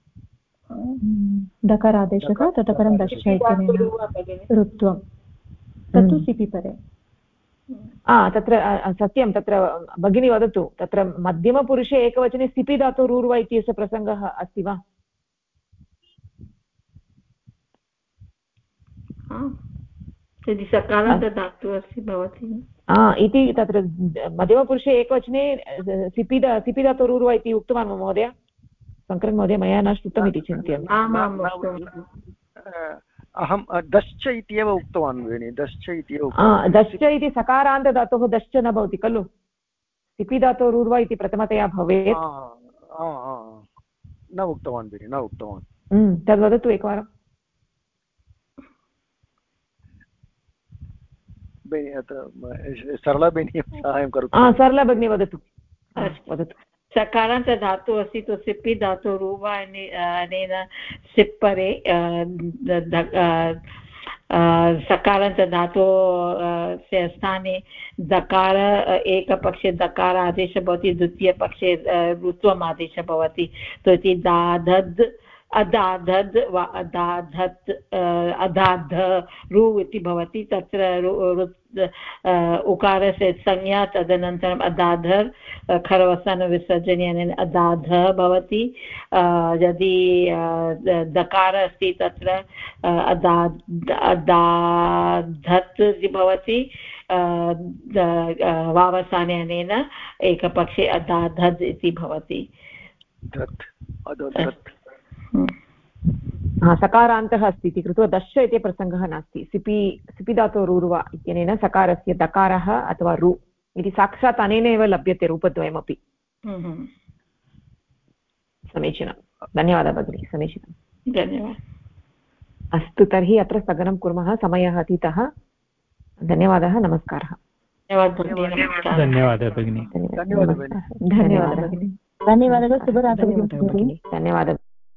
दकारादेशः ततः परं दश्च इत्यनेन ऋत्वं तत्तु सिपि परे तत्र सत्यं तत्र भगिनी वदतु तत्र मध्यमपुरुषे एकवचने सिपि धातोरूर्व इत्यस्य प्रसङ्गः अस्ति वा यदि सकारान्तधातुः अस्ति भवति इति तत्र मध्यमपुरुषे एकवचने सिपि धातोरूर्व इति उक्तवान् महोदय शङ्करन् महोदय मया न श्रुतम् इति चिन्तयामि अहं दश्च इत्येव उक्तवान् भगिनि दश्च इत्येव दश्च इति सकारान्तधातोः दश्च न भवति खलु सिपि धातोरूर्व इति प्रथमतया भवेत् न उक्तवान् भगिनि न उक्तवान् तद् वदतु एकवारं सरला भगिनी साहाय्यं करोतु सरला भगिनी वदतु सकारान्तधातुः अस्ति तु सिपि धातुरूव अनेन सिप्परे सकारान्तधातोः स्थाने दकार एकपक्षे दकार आदेशः भवति द्वितीयपक्षे ऋत्वम् आदेशः भवति तो इति दाधद् अदाधद् वा अदाधत् अदाध रु इति भवति तत्र उकारस्य संज्ञा तदनन्तरम् अदाधर् खरवसानविसर्जनेन अदाध भवति यदि दकार अस्ति तत्र अदाधत् इति भवति वावसानेन एकपक्षे अदाधद् इति भवति सकारान्तः अस्ति इति कृत्वा दश्च इति प्रसङ्गः नास्ति सिपि धातोरूर्व इत्यनेन सकारस्य दकारः अथवा रु इति साक्षात् अनेन एव लभ्यते रूपद्वयमपि समीचीनं धन्यवादः भगिनी समीचीनं धन्यवादः अस्तु तर्हि अत्र स्थगनं कुर्मः समयः अतीतः धन्यवादः नमस्कारः धन्यवादः भगिनी धन्यवादः भगिनी धन्यवादः शुभरात्रिः धन्यवादः